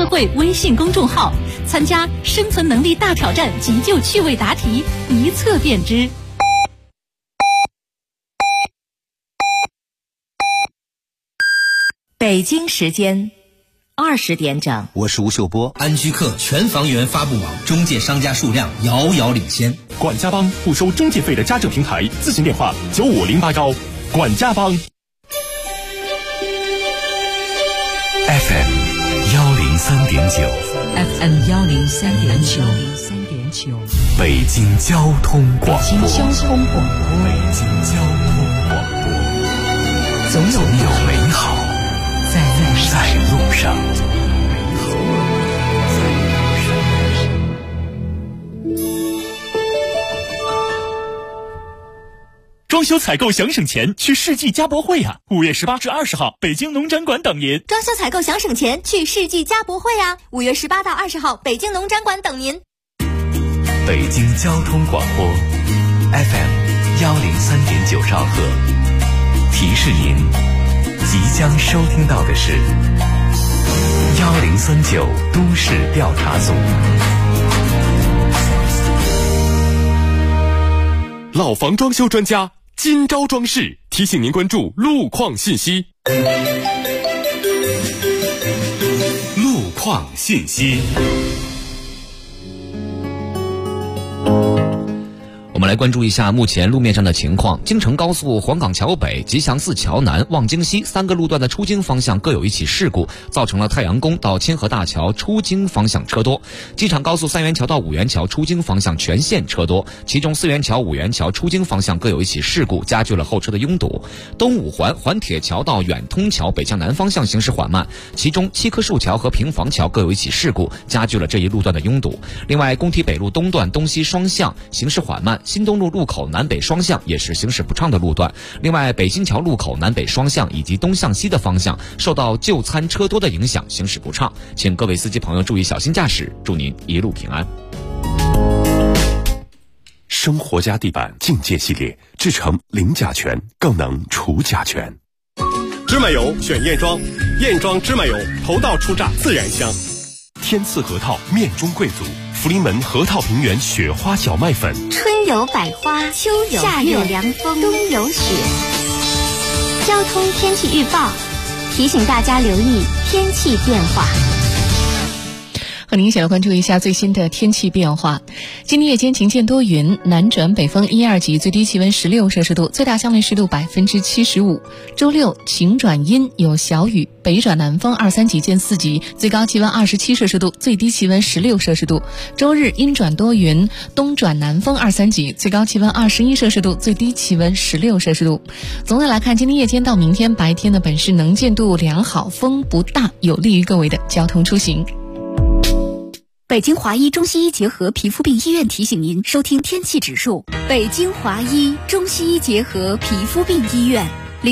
特惠微信公众号，参加生存能力大挑战急救趣味答题，一测便知。 北京时间20点整， 我是吴秀波。 安居客全房源发布网中介商家数量遥遥领先。 管家帮不收中介费的家政平台，咨询电话95081。管家帮。 FM 103.9 FM 103.9， 北京交通广播。 北京交通广播。 北京交通广播。 总有美好在路上。 装修采购想省钱，去世纪家博会呀！5月18至20号，北京农展馆等您。 装修采购想省钱，去世纪家博会呀！5月18到20号，北京农展馆等您。 北京交通广播 FM 103.9兆赫，提示您即将收听到的是1039都市调查组。 老房装修专家今朝装饰提醒您关注路况信息。路况信息。 我们来关注一下目前路面上的情况。京承高速黄岗桥北、吉祥寺桥南、望京西3个路段的出京方向各有一起事故，造成了太阳宫到清河大桥出京方向车多。机场高速3元桥到5元桥出京方向全线车多，其中4元桥、5元桥出京方向各有一起事故，加剧了后车的拥堵。东五环环铁桥到远通桥北向南方向行驶缓慢，其中7棵树桥和平房桥各有一起事故，加剧了这一路段的拥堵。另外，工体北路东段东西双向行驶缓慢，新东路路口南北双向也是行驶不畅的路段。另外，北新桥路口南北双向以及东向西的方向受到就餐车多的影响，行驶不畅，请各位司机朋友注意小心驾驶，祝您一路平安。 生活家地板境界系列制成零甲醛，更能除甲醛。 芝麻油选燕庄，燕庄芝麻油头道出榨自然香。 天赐核桃面中贵族，福临门核桃平原雪花小麦粉。 春有百花，秋有夏有凉风，冬有雪。交通天气预报提醒大家留意天气变化。 和您一起来关注一下最新的天气变化。今天夜间晴间多云，南转北风1、2级，最低气温16摄氏度，最大相对湿度75%。周六晴转阴，有小雨，北转南风2、3级见4级，最高气温27摄氏度，最低气温16摄氏度。周日阴转多云，东转南风2、3级，最高气温21摄氏度，最低气温16摄氏度。总的来看，今天夜间到明天白天的本市能见度良好，风不大，有利于各位的交通出行。 北京华医中西医结合皮肤病医院提醒您收听天气指数。北京华医中西医结合皮肤病医院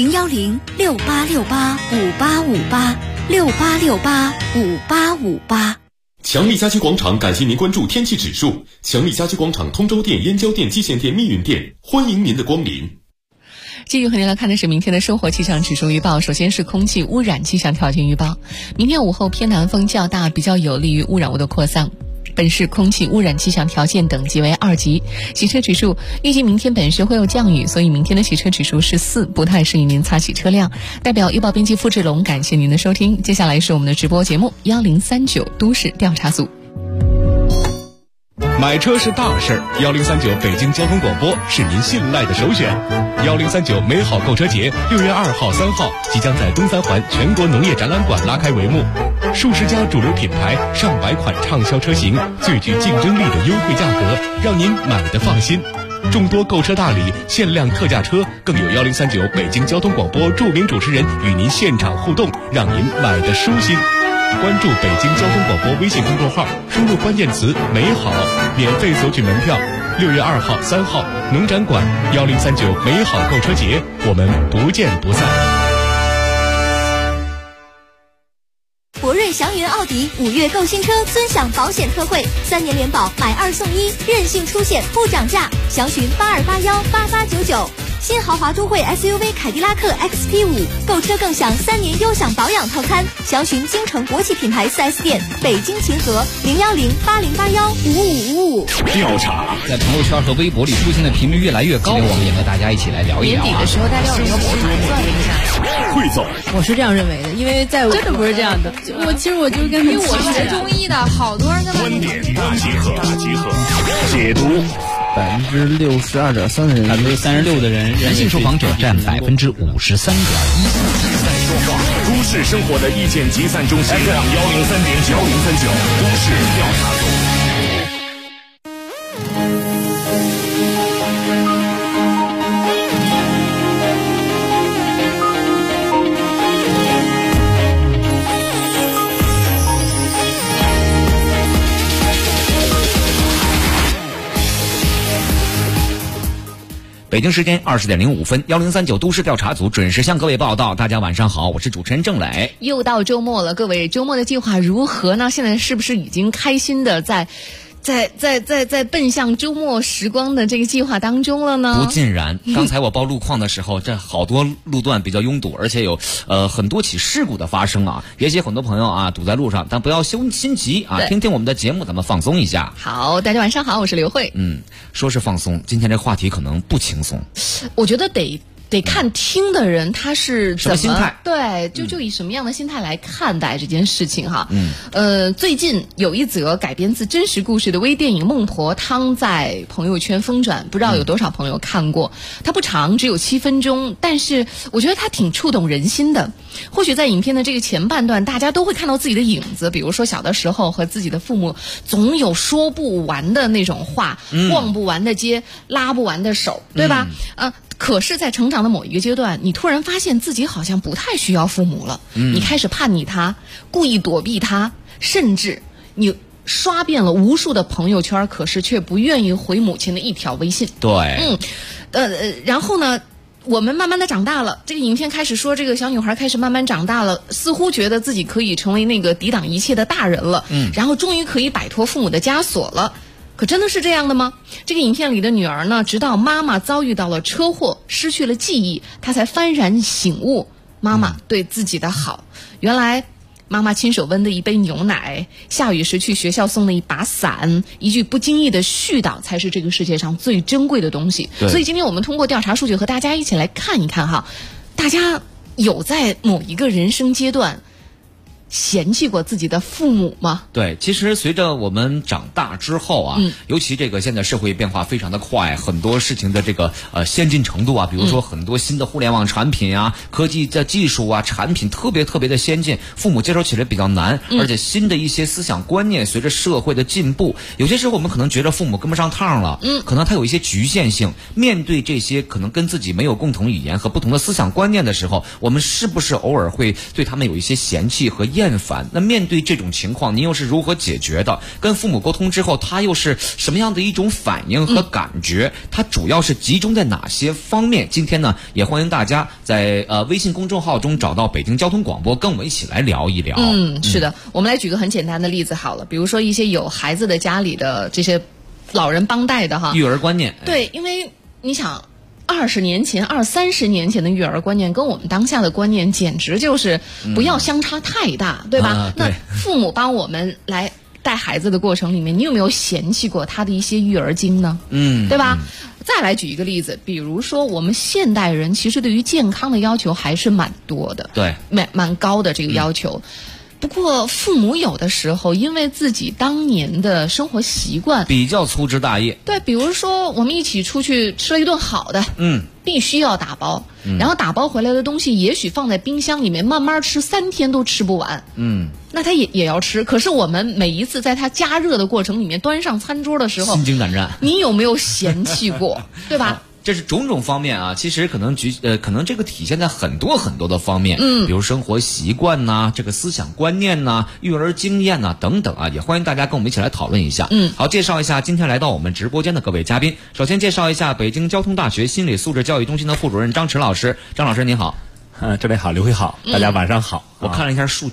，010-6868-5858，6868-5858。 强力家居广场感谢您关注天气指数。强力家居广场通州店、燕郊店、蓟县店、密云店，欢迎您的光临。 继续和您来看的是明天的生活气象指数预报。首先是空气污染气象条件预报，明天午后偏南风较大，比较有利于污染物的扩散。本市空气污染气象条件等级为2级。洗车指数预计明天本市会有降雨，所以明天的洗车指数是4，不太适宜您擦洗车辆。代表预报编辑付志龙感谢您的收听。接下来是我们的直播节目1039都市调查组。 买车是大事儿，1039北京交通广播是您信赖的首选。1039美好购车节6月2号、3号即将在东三环全国农业展览馆拉开帷幕，数十家主流品牌、上百款畅销车型，最具竞争力的优惠价格，让您买得放心。众多购车大礼、限量特价车，更有1039北京交通广播著名主持人与您现场互动，让您买得舒心。关注北京交通广播微信公众号，输入关键词美好，免费索取门票。6月2号、3号农展馆1039美好购车节，我们不见不散。 博瑞祥云奥迪5月购新车尊享保险特惠，3年联保买2送1，任性出险不涨价，详询82818899。 新豪华都会 SUV 凯迪拉克 XT5，购车更享3年优享保养套餐。详询京城国际品牌 4S 店，北京秦河01080815555。 调查在朋友圈和微博里出现的频率越来越高，我们也和大家一起来聊一聊。 年底的时候，大家有没有盘算一下？ 汇总， 我是这样认为的，因为在真的不是这样的。 其实我就是跟因为我是学中医的，好多人跟观点大集合，解读。 62.3%， 36%的人，男性受访者占53.1%。 都市生活的意见集散中心 FM 103.9，103.9都市调查组。 北京时间20点05分，1039都市调查组准时向各位报道。大家晚上好，我是主持人郑磊。 又到周末了，各位周末的计划如何呢？现在是不是已经开心的在奔向周末时光的这个计划当中了呢？ 不尽然，刚才我报路况的时候，这好多路段比较拥堵，而且有很多起事故的发生啊。也许很多朋友啊堵在路上，但不要心急啊，听听我们的节目，咱们放松一下。 好，大家晚上好，我是刘慧。 说是放松，今天这话题可能不轻松。 我觉得得看听的人他是怎么什么心态， 对，就以什么样的心态来看待这件事情哈。最近有一则改编自真实故事的微电影《孟婆汤》在朋友圈疯转，不知道有多少朋友看过。它不长，只有7分钟，但是我觉得它挺触动人心的。或许在影片的这个前半段，大家都会看到自己的影子，比如说小的时候和自己的父母总有说不完的那种话，逛不完的街，拉不完的手，对吧？可是在成长的某一个阶段，你突然发现自己好像不太需要父母了，你开始叛逆他，故意躲避他，甚至你刷遍了无数的朋友圈，可是却不愿意回母亲的一条微信。 对， 然后呢，我们慢慢的长大了，这个影片开始说这个小女孩开始慢慢长大了，似乎觉得自己可以成为那个抵挡一切的大人了，然后终于可以摆脱父母的枷锁了。可真的是这样的吗？这个影片里的女儿呢，直到妈妈遭遇到了车祸，失去了记忆，她才幡然醒悟妈妈对自己的好。原来妈妈亲手温的一杯牛奶，下雨时去学校送的一把伞，一句不经意的絮叨，才是这个世界上最珍贵的东西。所以今天我们通过调查数据和大家一起来看一看哈，大家有在某一个人生阶段嫌弃过自己的父母吗？ 对，其实随着我们长大之后啊，尤其这个现在社会变化非常的快，很多事情的这个先进程度啊，比如说很多新的互联网产品啊，科技的技术啊，产品特别的先进，父母接受起来比较难，而且新的一些思想观念随着社会的进步，有些时候我们可能觉得父母跟不上趟了，可能他有一些局限性。面对这些可能跟自己没有共同语言和不同的思想观念的时候，我们是不是偶尔会对他们有一些嫌弃和厌烦？那面对这种情况，您又是如何解决的？跟父母沟通之后，他又是什么样的一种反应和感觉？他主要是集中在哪些方面？今天呢，也欢迎大家在微信公众号中找到北京交通广播，跟我们一起来聊一聊。 是的，我们来举个很简单的例子好了，比如说一些有孩子的家里的这些老人帮带的哈， 育儿观念。 对，因为你想，20年前、30年前的育儿观念跟我们当下的观念简直就是不要相差太大，对吧？那父母帮我们来带孩子的过程里面，你有没有嫌弃过他的一些育儿经呢？对吧？再来举一个例子，比如说我们现代人其实对于健康的要求还是蛮多的， 对， 蛮高的这个要求。不过父母有的时候因为自己当年的生活习惯比较粗枝大叶， 对，比如说我们一起出去吃了一顿好的，必须要打包，然后打包回来的东西也许放在冰箱里面慢慢吃，3天都吃不完，那他也要吃。可是我们每一次在他加热的过程里面端上餐桌的时候， 心惊胆战， 你有没有嫌弃过？对吧？ 这是种种方面啊，其实可能这个体现在很多的方面，比如生活习惯呐，这个思想观念呐，育儿经验呐等等啊，也欢迎大家跟我们一起来讨论一下。好，介绍一下今天来到我们直播间的各位嘉宾。首先介绍一下北京交通大学心理素质教育中心的副主任张弛老师。张老师您好。 这位好，刘辉好，大家晚上好。 我看了一下数据，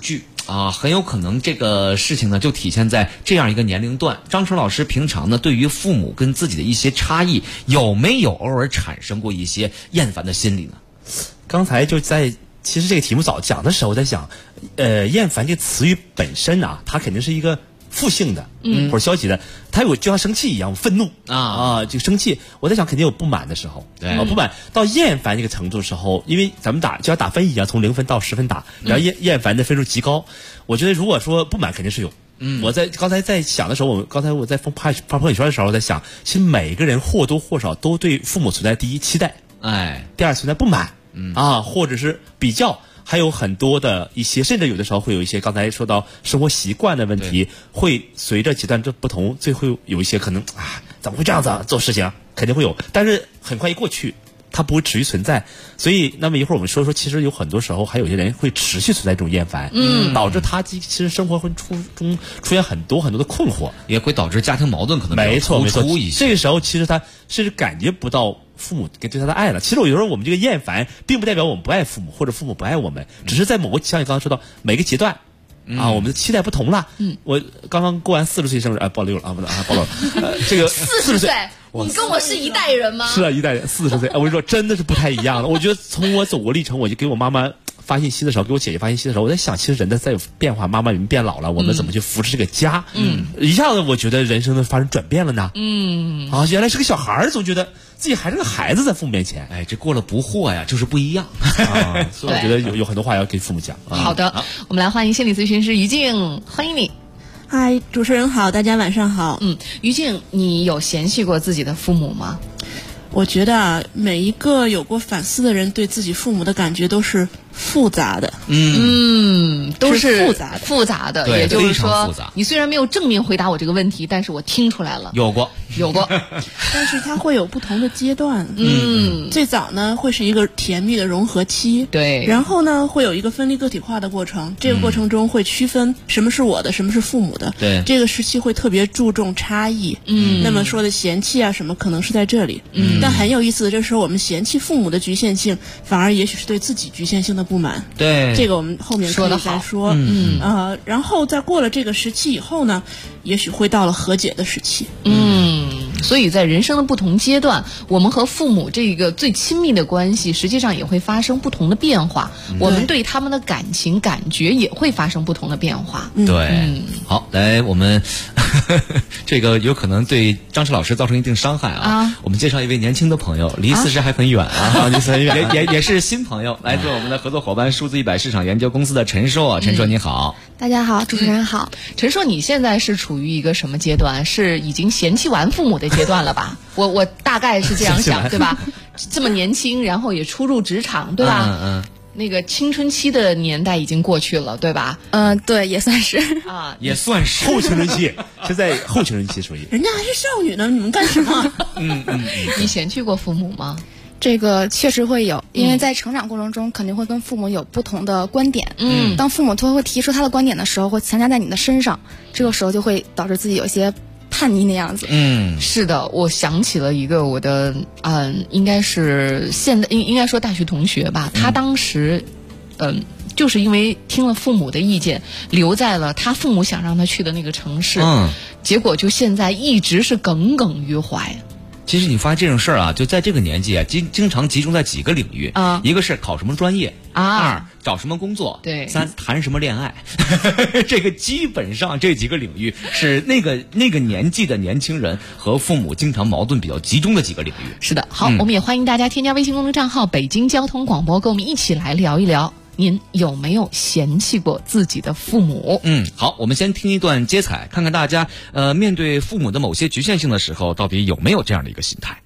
啊，很有可能这个事情呢，就体现在这样一个年龄段。张成老师平常呢，对于父母跟自己的一些差异，有没有偶尔产生过一些厌烦的心理呢？ 刚才就在其实这个题目早讲的时候，在想，厌烦这个词语本身啊，它肯定是一个负性的，或者消极的，它有就像生气一样，愤怒就生气。我在想，肯定有不满的时候，不满到厌烦这个程度的时候，因为咱们就像打分一样，从0分到10分打，然后厌烦的分数极高。我觉得如果说不满肯定是有。我刚才在想的时候，我在发朋友圈的时候，在想，其实每个人或多或少都对父母存在第一期待，第二存在不满，或者是比较。还有很多的一些，甚至有的时候会有一些刚才说到生活习惯的问题，会随着阶段的不同，最后有一些可能怎么会这样子做事情，肯定会有，但是很快一过去，它不会持续存在。所以那么一会儿我们说，其实有很多时候还有些人会持续存在这种厌烦，导致他其实生活会出现很多很多的困惑， 也会导致家庭矛盾可能没错没错。 一些这个时候其实他甚至感觉不到父母对他的爱了。其实有时候我们这个厌烦，并不代表我们不爱父母，或者父母不爱我们，只是在某个像你刚刚说到每个阶段我们的期待不同了。我刚刚过完40岁生日，暴露了暴露了。这个40岁， 你跟我是一代人吗？ 是啊，一代人，40岁。我跟你说，真的是不太一样了。我觉得从我走过历程，我就给我妈妈发信息的时候，给我姐姐发信息的时候，我在想，其实人的在有变化，妈妈人变老了，我们怎么去扶持这个家？一下子我觉得人生的发生转变了呢。原来是个小孩儿，总觉得自己还是个孩子在父母面前。 这过了不惑呀，就是不一样。 所以我觉得有很多话要给父母讲。 好的，我们来欢迎心理咨询师于静，欢迎你。 嗨，主持人好，大家晚上好。 于静，你有嫌弃过自己的父母吗？ 我觉得每一个有过反思的人，对自己父母的感觉都是复杂的。 都是复杂的。 也就是说，你虽然没有正面回答我这个问题，但是我听出来了。 有过。 但是它会有不同的阶段。最早呢会是一个甜蜜的融合期， 对。 然后呢会有一个分离个体化的过程，这个过程中会区分什么是我的，什么是父母的。 对。 这个时期会特别注重差异。那么说的嫌弃什么，可能是在这里。但很有意思的，这时候我们嫌弃父母的局限性，反而也许是对自己局限性的不满。 对。 这个我们后面可以再说。然后在过了这个时期以后呢，也许会到了和解的时期。 所以在人生的不同阶段，我们和父母这个最亲密的关系，实际上也会发生不同的变化。我们对他们的感情感觉也会发生不同的变化。 对。好，来我们这个有可能对张弛老师造成一定伤害我们介绍一位年轻的朋友，离40还很远离40很远，也是新朋友，来自我们的合作伙伴数字100市场研究公司的陈硕。陈硕你好。 大家好，主持人好。 陈硕，你现在是处于一个什么阶段？是已经嫌弃完父母的阶段了吧？我大概是这样想，对吧？这么年轻，然后也初入职场，对吧？那个青春期的年代已经过去了，对吧？ 对，也算是也算是后青春期，是在后青春期属于。 人家还是少女呢，你们干什么？ 你嫌弃过父母吗？ 这个确实会有，因为在成长过程中肯定会跟父母有不同的观点。当父母会提出他的观点的时候，会强加在你的身上，这个时候就会导致自己有一些叛逆的样子。 是的，我想起了一个我的应该是应该说大学同学吧，他当时就是因为听了父母的意见，留在了他父母想让他去的那个城市，结果就现在一直是耿耿于怀。 其实你发现这种事儿就在这个年纪经常集中在几个领域一个是考什么专业2找什么工作， 对 3谈什么恋爱这个基本上这几个领域是那个年纪的年轻人和父母经常矛盾比较集中的几个领域。 是的，好，我们也欢迎大家添加微信公众账号北京交通广播，跟我们一起来聊一聊，您有没有嫌弃过自己的父母？ 好，我们先听一段接彩，看看大家面对父母的某些局限性的时候，到底有没有这样的一个心态。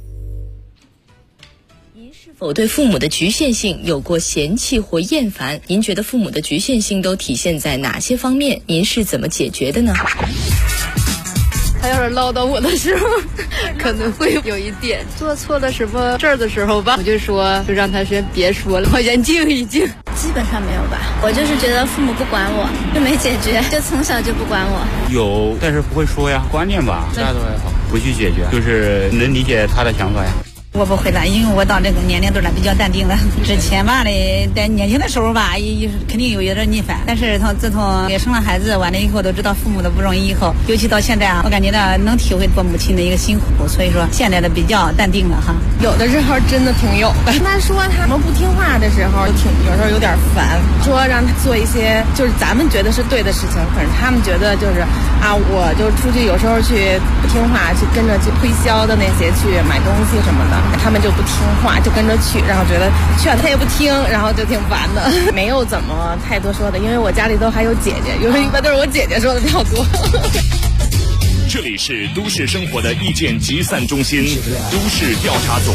否对父母的局限性有过嫌弃或厌烦？您觉得父母的局限性都体现在哪些方面？您是怎么解决的呢？ 他要是唠叨我的时候，可能会有一点做错了什么事儿的时候吧，我就让他先别说了，我先静一静。 基本上没有吧，我就是觉得父母不管我，就没解决，就从小就不管我。 有，但是不会说呀，观念吧，大家都还好，不去解决，就是能理解他的想法呀。 我不会了，因为我到这个年龄段了比较淡定了。之前吧嘞，在年轻的时候吧，肯定有点逆反。但是自从也生了孩子，完了以后都知道父母的不容易以后，尤其到现在啊，我感觉到能体会做母亲的一个辛苦，所以说现在的比较淡定了哈。 有的时候真的挺有的。他说他们不听话的时候，有时候有点烦。说让他做一些就是咱们觉得是对的事情，可是他们觉得就是啊，我就出去有时候去不听话，去跟着去推销的那些去买东西什么的。他们就不听话，就跟着去，然后觉得劝他也不听，然后就挺烦的。没有怎么太多说的，因为我家里都还有姐姐，有时候一般都是我姐姐说的比较多。 这里是都市生活的意见集散中心，都市调查组。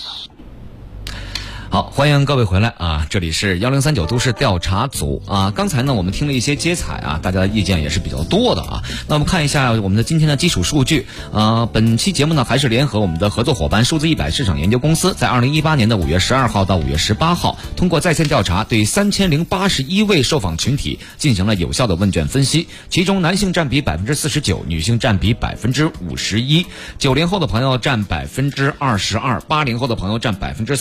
好，欢迎各位回来啊！这里是1039都市调查组啊。刚才呢，我们听了一些接彩啊，大家的意见也是比较多的啊。那我们看一下我们的今天的基础数据。本期节目呢，还是联合我们的合作伙伴数字100市场研究公司，在2018年的5月12号到5月18号，通过在线调查，对3081位受访群体进行了有效的问卷分析，其中男性占比49%，女性占比51%，90后的朋友占22%，80后的朋友占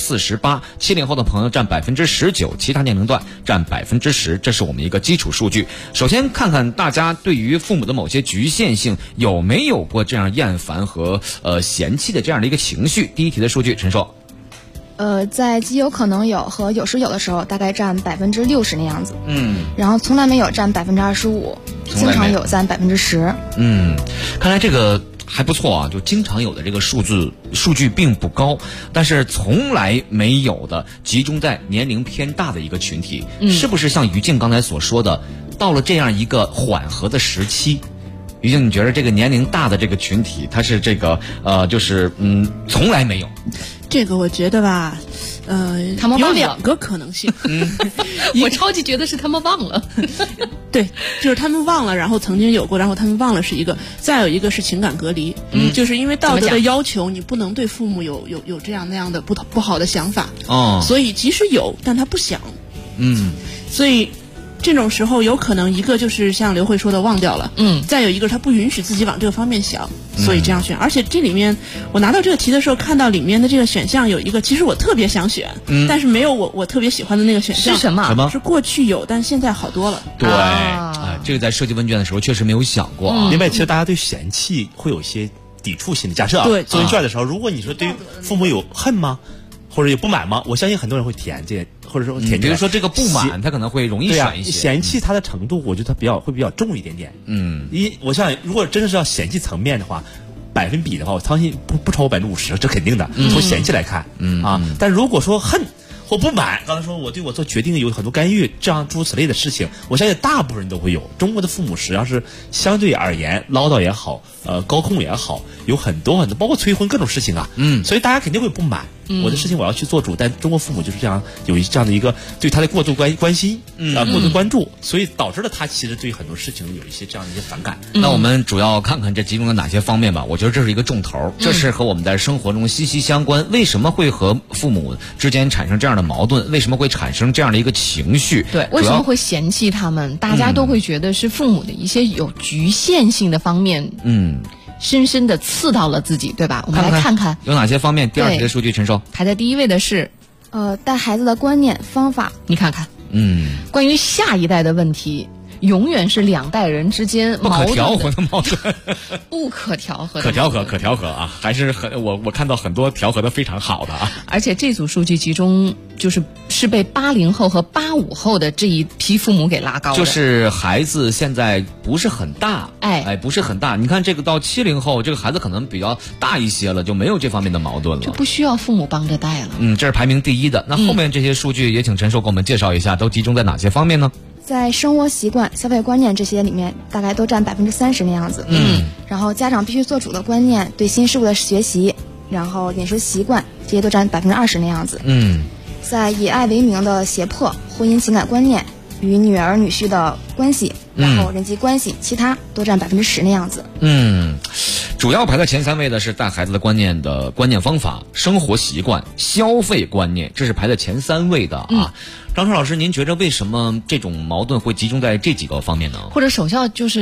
48%，70后的朋友占19%，其他年龄段占10%，这是我们一个基础数据。首先看看大家对于父母的某些局限性有没有过这样厌烦和嫌弃的这样的一个情绪。第一题的数据，陈硕。 在极有可能有和有时有的时候，大概占60%那样子。然后从来没有占25%，经常有占10%。 看来这个还不错啊，就经常有的这个数据并不高，但是从来没有的集中在年龄偏大的一个群体，是不是像于静刚才所说的，到了这样一个缓和的时期？于静，你觉得这个年龄大的这个群体，它是这个从来没有？ 这个我觉得吧， 他们忘了有2个可能性。 我超级觉得是他们忘了。 对，就是他们忘了，然后曾经有过，然后他们忘了是一个，再有一个是情感隔离。就是因为道德的要求，你不能对父母有这样那样的不好的想法。所以即使有，但他不想。所以这种时候有可能一个就是像刘慧说的忘掉了，再有一个他不允许自己往这个方面想，所以这样选。而且这里面我拿到这个题的时候，看到里面的这个选项有一个，其实我特别想选，但是没有我特别喜欢的那个选项。 是什么？ 是过去有，但现在好多了。 对，这个在设计问卷的时候确实没有想过。 另外，其实大家对嫌弃会有一些抵触心理。假设啊，做问卷的时候，如果你说对父母有恨吗？或者有不满吗？我相信很多人会填这，或者说填。 比如说这个不满，他可能会容易选一些。 嫌弃他的程度，我觉得他会比较重一点点。我想如果真的是要嫌弃层面的话，百分比的话，我相信不超过50%，这肯定的。从嫌弃来看，但如果说恨或不满，刚才说我对我做决定有很多干预，这样诸如此类的事情，我相信大部分人都会有。中国的父母实际上是相对而言唠叨也好，高控也好，有很多包括催婚各种事情啊。所以大家肯定会不满。我的事情我要去做主，但中国父母就是这样有这样的一个对他的过度关心过度关注，所以导致了他其实对很多事情有一些这样的一些反感。 那我们主要看看这集中了哪些方面吧。我觉得这是一个重头，这是和我们在生活中息息相关。为什么会和父母之间产生这样的矛盾？为什么会产生这样的一个情绪？ 对，为什么会嫌弃他们？大家都会觉得是父母的一些有局限性的方面。深深的刺到了自己，对吧？我们来看看有哪些方面。第二题的数据，陈硕。 排在第一位的是，带孩子的观念方法。 你看看，关于下一代的问题，永远是2代人之间不可调和的矛盾， 不可调和的， 可调和啊，还是我看到很多调和的非常好的啊。 而且这组数据集中是被80后和85后的这一批父母给拉高的， 就是孩子现在不是很大，不是很大。你看这个到70后，这个孩子可能比较大一些了，就没有这方面的矛盾了， 就不需要父母帮着带了。 这是排名第一的。那后面这些数据也请陈硕给我们介绍一下，都集中在哪些方面呢？ 在生活习惯、消费观念这些里面，大概都占30%那样子。然后家长必须做主的观念，对新事物的学习，然后饮食习惯，这些都占20%那样子。在以爱为名的胁迫、婚姻情感观念、与女儿女婿的关系，然后人际关系，其他都占10%那样子。 主要排在前3位的是带孩子的观念方法、生活习惯、消费观念，这是排在前3位的啊。张春老师，您觉着为什么这种矛盾会集中在这几个方面呢？ 或者首先就是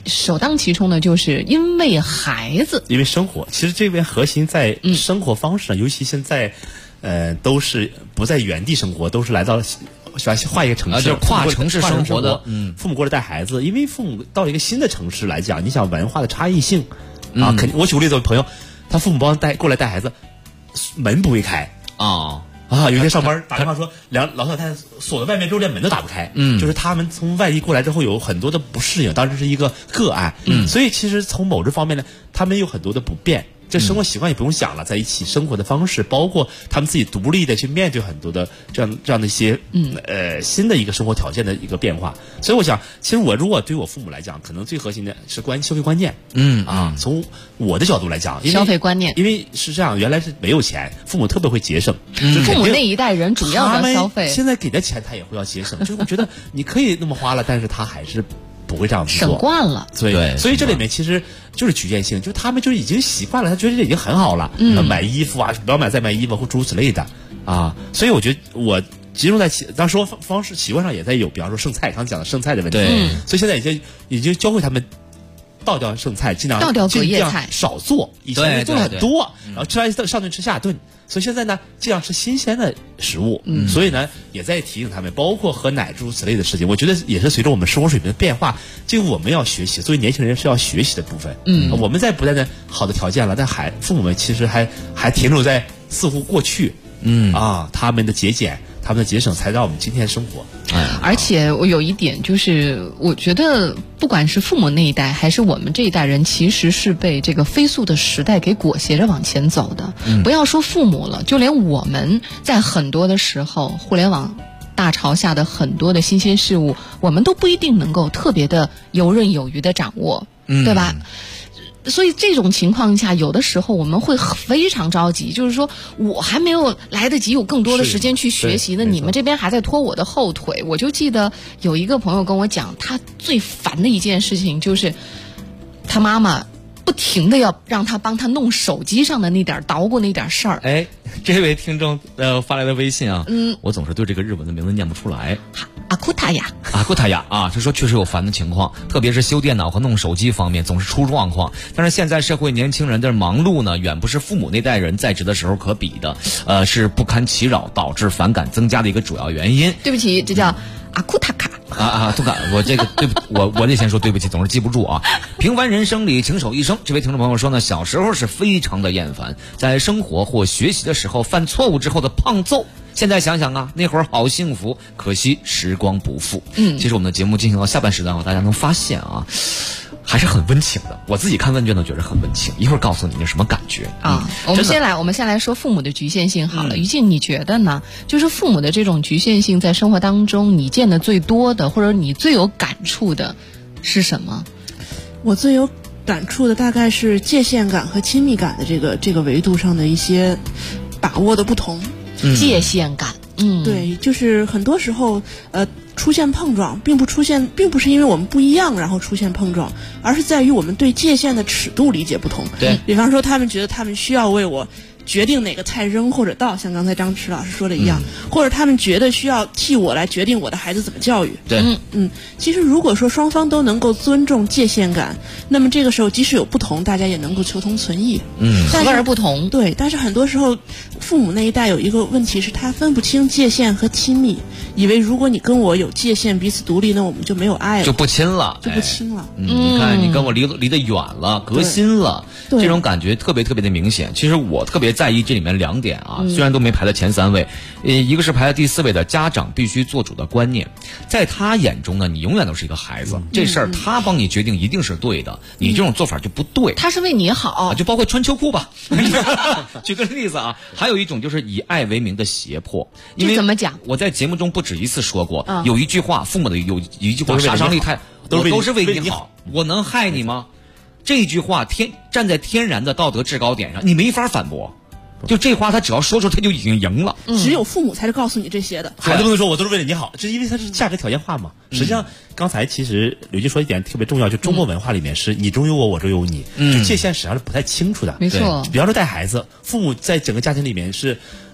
首当其冲的就是因为孩子， 因为生活。其实这边核心在生活方式上，尤其现在，都是不在原地生活，都是来到喜欢换一个城市， 就是跨城市生活的。 父母过来带孩子，因为父母到一个新的城市来讲，你想文化的差异性啊，肯定。我举个例子，朋友他父母帮过来带孩子，门不会开啊。有一天上班打电话说，老太太锁在外面之后连门都打不开，就是他们从外地过来之后有很多的不适应，当然这是一个个案，所以其实从某这方面呢，他们有很多的不便。这生活习惯也不用想了，在一起生活的方式，包括他们自己独立的去面对很多的这样的一些新的一个生活条件的一个变化。所以我想，其实我如果对我父母来讲，可能最核心的是消费观念。从我的角度来讲， 消费观念， 因为是这样，原来是没有钱，父母特别会节省。 父母那一代人主要的消费， 现在给的钱他也会要节省，就是我觉得你可以那么花了，但是他还是不会这样子做， 省惯了。 所以这里面其实就是局限性，就是他们就已经习惯了，他觉得这已经很好了。买衣服啊，不要再买衣服或诸如此类的啊。所以我觉得我集中在当说方式习惯上也在有，比方说剩菜，刚讲的剩菜的问题。所以现在已经教会他们倒掉剩菜，尽量少做，以前做很多，然后吃完上顿吃下顿。所以现在呢，尽量吃新鲜的食物。所以呢，也在提醒他们，包括喝奶诸如此类的事情。我觉得也是随着我们生活水平的变化，这个我们要学习。作为年轻人是要学习的部分。我们在不断的好的条件了，但父母们其实还停留在似乎过去。他们的节俭，他们的节省，才让我们今天生活。 而且我有一点就是，我觉得不管是父母那一代，还是我们这一代人，其实是被这个飞速的时代给裹挟着往前走的。不要说父母了，就连我们在很多的时候，互联网大潮下的很多的新鲜事物，我们都不一定能够特别的游刃有余的掌握，对吧？所以这种情况下，有的时候我们会非常着急，就是说我还没有来得及有更多的时间去学习呢，你们这边还在拖我的后腿。我就记得有一个朋友跟我讲，他最烦的一件事情就是他妈妈不停的要让他帮他弄手机上的那点捣鼓那点事儿。 这位听众发来的微信啊，我总是对这个日文的名字念不出来。 阿库塔亚啊，他说确实有烦的情况，特别是修电脑和弄手机方面总是出状况。但是现在社会年轻人的忙碌呢，远不是父母那代人在职的时候可比的，是不堪其扰导致反感增加的一个主要原因。 对不起，这叫阿库塔卡杜卡，我这个我得先说对不起，总是记不住啊。平凡人生里情守一生，这位听众朋友说呢，小时候是非常的厌烦，在生活或学习的时候犯错误之后的胖揍。现在想想啊，那会儿好幸福，可惜时光不复。其实我们的节目进行到下半时段大家能发现啊，还是很温情的。我自己看问卷都觉得很温情，一会儿告诉你什么感觉啊。我们先来说父母的局限性好了。于静，你觉得呢？就是父母的这种局限性，在生活当中你见的最多的，或者你最有感触的是什么？ 我最有感触的大概是界限感和亲密感的这个维度上的一些把握的不同。 界限感， 对，就是很多时候出现碰撞，并不是因为我们不一样然后出现碰撞，而是在于我们对界限的尺度理解不同。 对， 比方说他们觉得他们需要为我决定哪个菜扔或者倒，像刚才张弛老师说的一样，或者他们觉得需要替我来决定我的孩子怎么教育。 对， 其实如果说双方都能够尊重界限感，那么这个时候即使有不同，大家也能够求同存异。 和而不同。 对，但是很多时候父母那一代有一个问题是，他分不清界限和亲密，以为如果你跟我有界限，彼此独立，那我们就没有爱了， 就不亲了。你看你跟我离得远了，隔心了，这种感觉特别特别的明显。其实我特别在意这里面2点啊，虽然都没排在前3位，一个是排在第4位的家长必须做主的观念，在他眼中呢，你永远都是一个孩子，这事儿他帮你决定一定是对的，你这种做法就不对。 他是为你好， 就包括穿秋裤吧。举个例子啊，还有一种就是以爱为名的胁迫。 这怎么讲？ 我在节目中不止一次说过，有一句话，父母的有一句话杀伤力太，都是为你好，我能害你吗？这句话站在天然的道德制高点上，你没法反驳。就这话，他只要说出，他就已经赢了。 只有父母才是告诉你这些的。 孩子不能说我都是为了你好，这因为他是价值条件化嘛。实际上，刚才其实刘军说一点特别重要，就中国文化里面是你中有我，我中有你，就界限实际上是不太清楚的。 没错。 比方说带孩子，父母在整个家庭里面是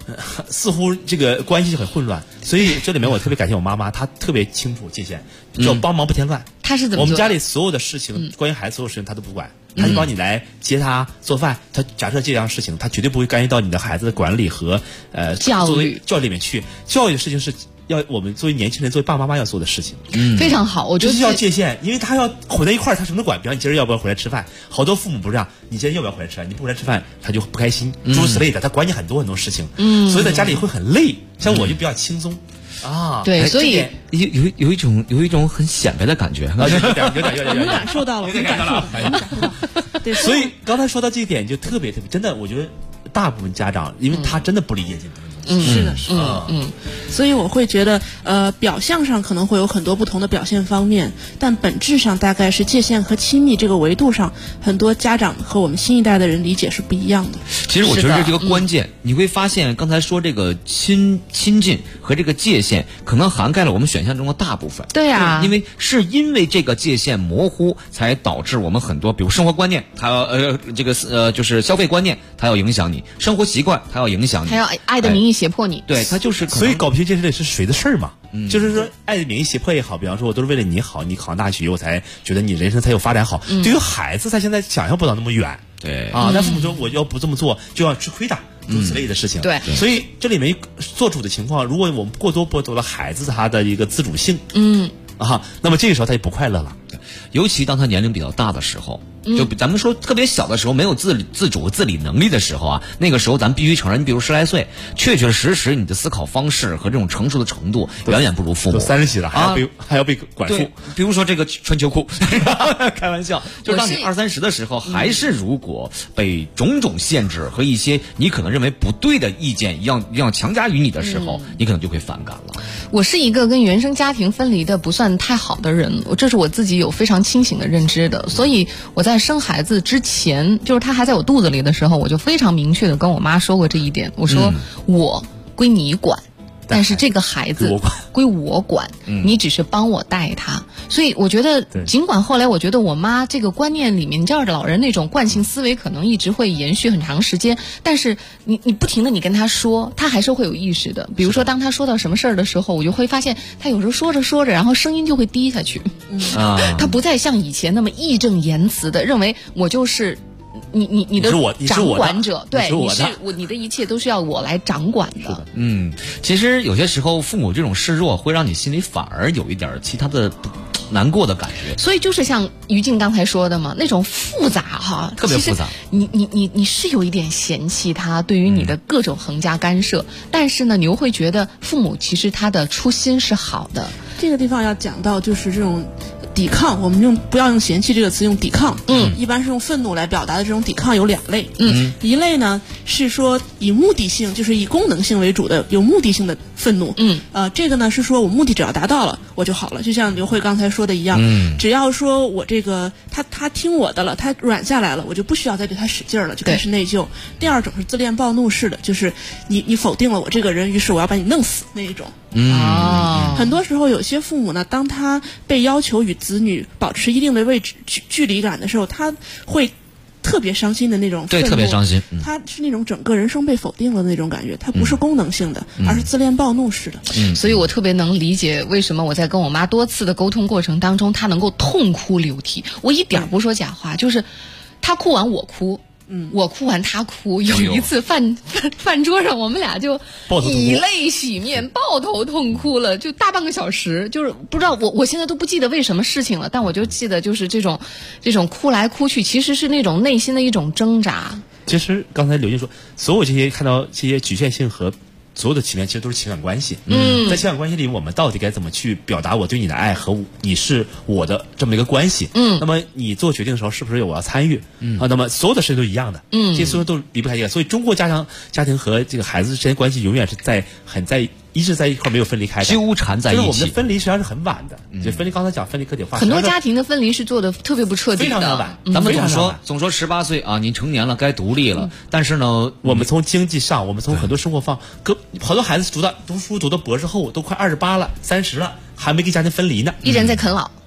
似乎这个关系很混乱。所以这里面我特别感谢我妈妈，她特别清楚界限，叫帮忙不添乱。 她是怎么做的？ 我们家里所有的事情，关于孩子所有事情她都不管。他就帮你来接他做饭，他假设这样事情，他绝对不会干预到你的孩子的管理和教育里面去。教育的事情是要我们作为年轻人、作为爸爸妈妈要做的事情。 非常好，我觉得就是要界限，因为他要混在一块儿，他什么都管。比方你今儿要不要回来吃饭？好多父母不是这样，你今天要不要回来吃饭？你不回来吃饭，他就不开心，诸如此类的，他管你很多很多事情。所以在家里会很累。像我就比较轻松。 对，所以有一种很显摆的感觉， 有点， 我们感受到了， 对，所以刚才说到这一点就特别真的，我觉得大部分家长，因为他真的不理解这个问题。 是的，所以我会觉得，表象上可能会有很多不同的表现方面，但本质上大概是界限和亲密这个维度上，很多家长和我们新一代的人理解是不一样的。 其实我觉得这个关键，你会发现刚才说这个亲近和这个界限，可能涵盖了我们选项中的大部分。 对啊， 因为这个界限模糊，才导致我们很多，比如生活观念，它就是消费观念，它要影响你；生活习惯，它要影响你； 还要爱的名义胁迫你。 对，他就是所以搞不清这是谁的事儿嘛。就是说爱的名义胁迫也好，比方说我都是为了你好，你考上大学我才觉得你人生才有发展好。对于孩子他现在想象不到那么远。 对但父母说我要不这么做就要吃亏的，诸此类的事情。 对， 所以这里面做主的情况，如果我们过多剥夺了孩子他的一个自主性，那么这个时候他就不快乐了。 尤其当他年龄比较大的时候，就咱们说特别小的时候，没有自主自理能力的时候啊，那个时候咱必须承认，你比如10来岁，确实你的思考方式和这种成熟的程度远远不如父母。 都30几了，还要被管束。 比如说这个穿秋裤，开玩笑，就当你20、30的时候，还是如果被种种限制和一些你可能认为不对的意见一样强加于你的时候，你可能就会反感了。 我是一个跟原生家庭分离的不算太好的人，这是我自己有非常清醒的认知的，所以我在生孩子之前，就是他还在我肚子里的时候，我就非常明确的跟我妈说过这一点，我说我归你管，但是这个孩子归我管，你只是帮我带他。所以我觉得，尽管后来我觉得我妈这个观念里面，你知道老人那种惯性思维可能一直会延续很长时间，但是你不停的你跟他说，他还是会有意识的。比如说当他说到什么事儿的时候，我就会发现他有时候说着，然后声音就会低下去，他不再像以前那么义正言辞的认为我就是你的掌管者，对，你的一切都是要我来掌管的。 其实有些时候父母这种示弱会让你心里反而有一点其他的难过的感觉。 所以就是像于静刚才说的嘛，那种复杂哈， 特别复杂。 你是有一点嫌弃他对于你的各种横加干涉，但是呢，你又会觉得父母其实他的初心是好的。 这个地方要讲到就是这种抵抗，我们不要用嫌弃这个词，用抵抗。一般是用愤怒来表达的这种抵抗有2类。一类呢是说以目的性，就是以功能性为主的有目的性的愤怒。这个呢是说我目的只要达到了我就好了，就像刘慧刚才说的一样，只要说我这个他听我的了，他软下来了，我就不需要再对他使劲了，就开始内疚。第二种是自恋暴怒式的，就是你否定了我这个人，于是我要把你弄死那一种。很多时候有些父母呢，当他被要求与子女保持一定的位置距离感的时候，他会特别伤心的那种愤怒。 对，特别伤心。 他是那种整个人生被否定了的那种感觉，他不是功能性的，而是自恋暴怒式的。 所以我特别能理解为什么我在跟我妈多次的沟通过程当中，她能够痛哭流涕。我一点不说假话，就是她哭完我哭。我哭完他哭，有一次饭桌上我们俩就以泪洗面，抱头痛哭了，就大半个小时，就是不知道我现在都不记得为什么事情了，但我就记得就是这种哭来哭去，其实是那种内心的一种挣扎。 其实刚才刘静说，所有这些看到这些局限性和所有的情感其实都是情感关系。在情感关系里，我们到底该怎么去表达我对你的爱和你是我的这么一个关系？那么你做决定的时候，是不是我要参与？那么所有的事情都一样的。这些所有都离不开这个。所以中国家庭和这个孩子之间关系永远是一直在一块，没有分离开的， 纠缠在一起。 就是我们的分离实际上是很晚的。就分离，刚才讲分离个体化， 很多家庭的分离是做的特别不彻底的， 非常的晚。 咱们总说18岁啊，你成年了，该独立了。但是呢， 我们从经济上，我们从很多生活方，好多孩子读书读到博士后，都快28了、30了，还没跟家庭分离呢， 依然在啃老。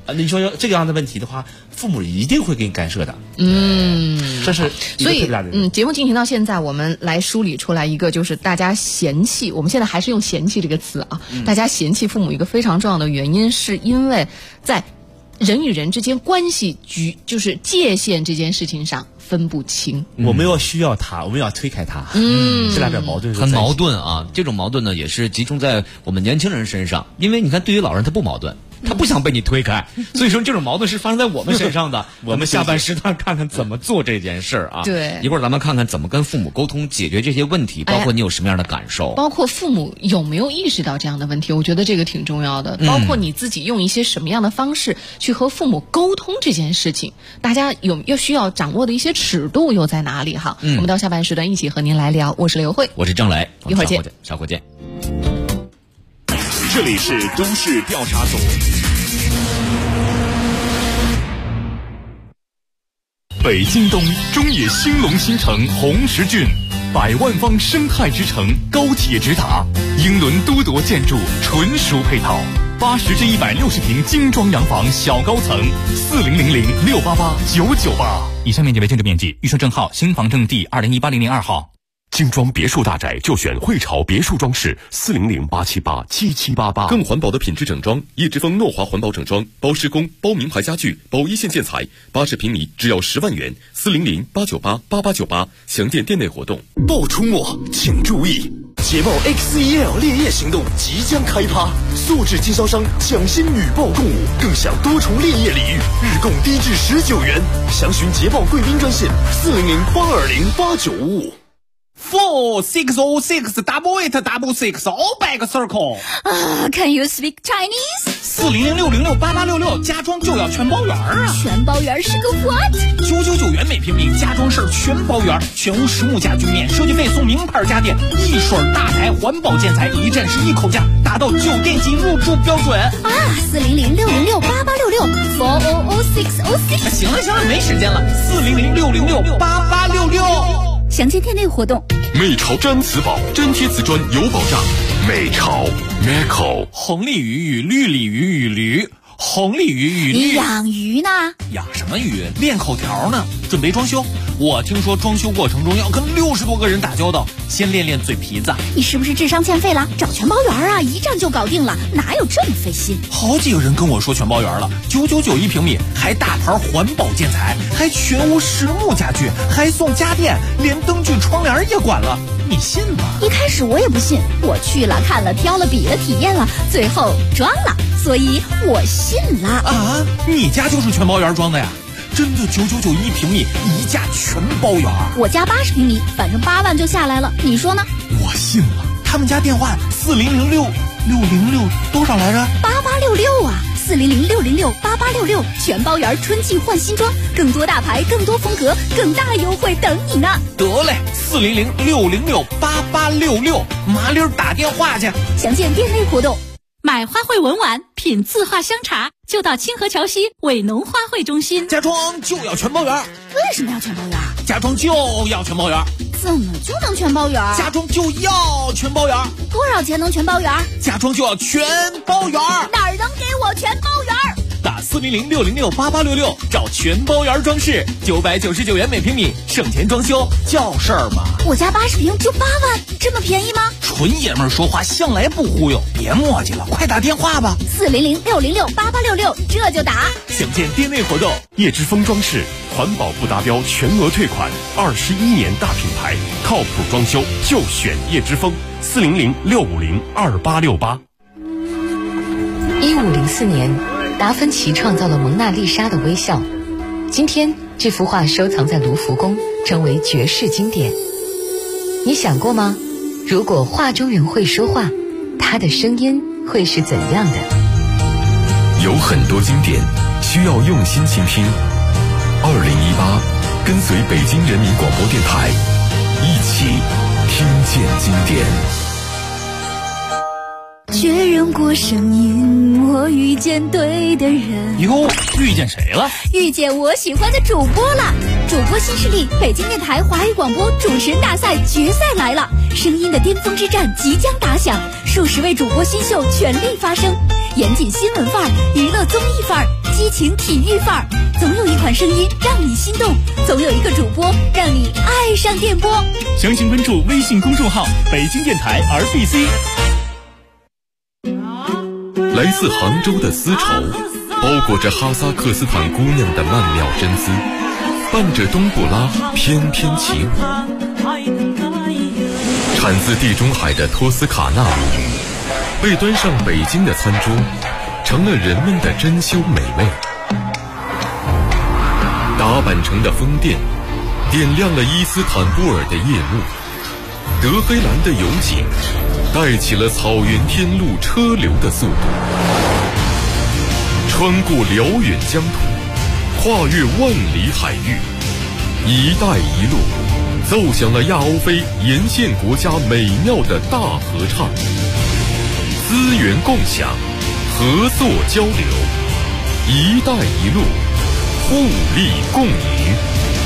你说这个样的问题的话，父母一定会给你干涉的。这是所以节目进行到现在，我们来梳理出来一个，就是大家嫌弃，我们现在还是用嫌弃这个词啊，大家嫌弃父母一个非常重要的原因，是因为在人与人之间关系就是界限这件事情上分不清。 我们要需要他，我们要推开他。这两点矛盾很矛盾啊。这种矛盾呢，也是集中在我们年轻人身上，因为你看，对于老人他不矛盾。他不想被你推开，所以说这种矛盾是发生在我们身上的。我们下半时段看看怎么做这件事儿啊。 对， 一会儿咱们看看怎么跟父母沟通，解决这些问题，包括你有什么样的感受， 包括父母有没有意识到这样的问题，我觉得这个挺重要的。包括你自己用一些什么样的方式去和父母沟通这件事情，大家又需要掌握的一些尺度又在哪里哈？我们到下半时段一起和您来聊。我是刘慧， 我是郑雷， 一会儿见， 稍后见。 这里是都市调查组。北京东中野兴隆新城红石郡，100万方生态之城，高铁直达，英伦都铎建筑，纯熟配套，80至160平精装洋房小高层，4000688998。 以上面积为建筑面积，预售证号新房证第2018-002号。 精装别墅大宅就选汇潮别墅装饰，400-878-7788。更环保的品质整装，叶之峰诺华环保整装，包施工、包名牌家具、包一线建材，80平米只要10万元，400-898-8898。详见店内活动。 报出没，请注意！捷豹 XEL 烈焰行动即将开趴，素质经销商抢先女报共舞，更享多重烈焰礼遇，日供低至19元。详询捷豹贵宾专线400-820-8955。 4606888 all back circle. Can you speak Chinese? 400-606-8866，家装就要全包圆啊！ 全包圆是个 what ？999元每平米，家装事儿全包圆，全屋实木家具免设计费送名牌家电，一水大牌环保建材，一站式一口价，达到酒店级入住标准啊！400-606-8866 400-606-66。 行了，没时间了，400-606-8866。 详见店内活动。 美潮毡瓷宝，粘贴瓷砖有保障。美潮 Meco。 红鲤鱼与绿鲤鱼与驴，红鲤鱼与绿。 你养鱼呢？ 养什么鱼？练口条呢。准备装修。我听说装修过程中要跟60多个人打交道，先练练嘴皮子。 你是不是智商欠费了？找全包圆啊，一站就搞定了，哪有这么费心？ 好几个人跟我说全包圆了，999一平米，还大牌环保建材，还全屋实木家具，还送家电，连灯具窗帘也管了，你信吗？ 一开始我也不信，我去了看了挑了比了体验了，最后装了，所以我信了。 啊，你家就是全包圆装的呀？真的999一平米，一价全包圆。 我家80平米，反正8万就下来了，你说呢？ 我信了。他们家电话40066多少来着 ？8866啊，400-606-8866，全包圆，春季换新装，更多大牌，更多风格，更大优惠等你呢。 得嘞，400-606-8866，麻溜打电话去。 详见店内活动。 买花卉文玩，品字画香茶，就到清河桥西伟农花卉中心。 家装就要全包圆。 为什么要全包圆？ 家装就要全包圆。 怎么就能全包圆？ 家装就要全包圆。 多少钱能全包圆？ 家装就要全包圆。 哪儿能给我全包圆？ 打400-606-8866，找全包圆装饰，999元每平米，省钱装修叫事儿吗？ 我家80平就8万，这么便宜吗？ 纯爷们儿说话向来不忽悠，别磨叽了，快打电话吧。 400-606-8866，这就打。 详见店内活动。 叶之峰装饰，环保不达标全额退款，21年大品牌，靠谱装修就选叶之峰。400-650-2868。 1504年，达芬奇创造了蒙娜丽莎的微笑。今天，这幅画收藏在卢浮宫，成为绝世经典。你想过吗？如果画中人会说话，他的声音会是怎样的？ 有很多经典需要用心倾听。2018，跟随北京人民广播电台，一起听见经典。 确认过声音，我遇见对的人。 哟，遇见谁了？ 遇见我喜欢的主播了。主播新势力，北京电台华语广播主持人大赛决赛来了，声音的巅峰之战即将打响，数十位主播新秀全力发声。 严谨新闻范儿，娱乐综艺范儿，激情体育范儿。总有一款声音让你心动，总有一个主播让你爱上电波。 详情关注微信公众号北京电台 RBC。 来自杭州的丝绸，包裹着哈萨克斯坦姑娘的曼妙真姿，伴着冬不拉翩翩起舞。产自地中海的托斯卡纳鲈鱼，被端上北京的餐桌，成了人们的珍馐美味。打扮成的风电，点亮了伊斯坦布尔的夜幕。德黑兰的油井，带起了草原天路车流的速度。穿过辽远疆土，跨越万里海域，一带一路奏响了亚欧非沿线国家美妙的大合唱。资源共享，合作交流，一带一路，互利共赢。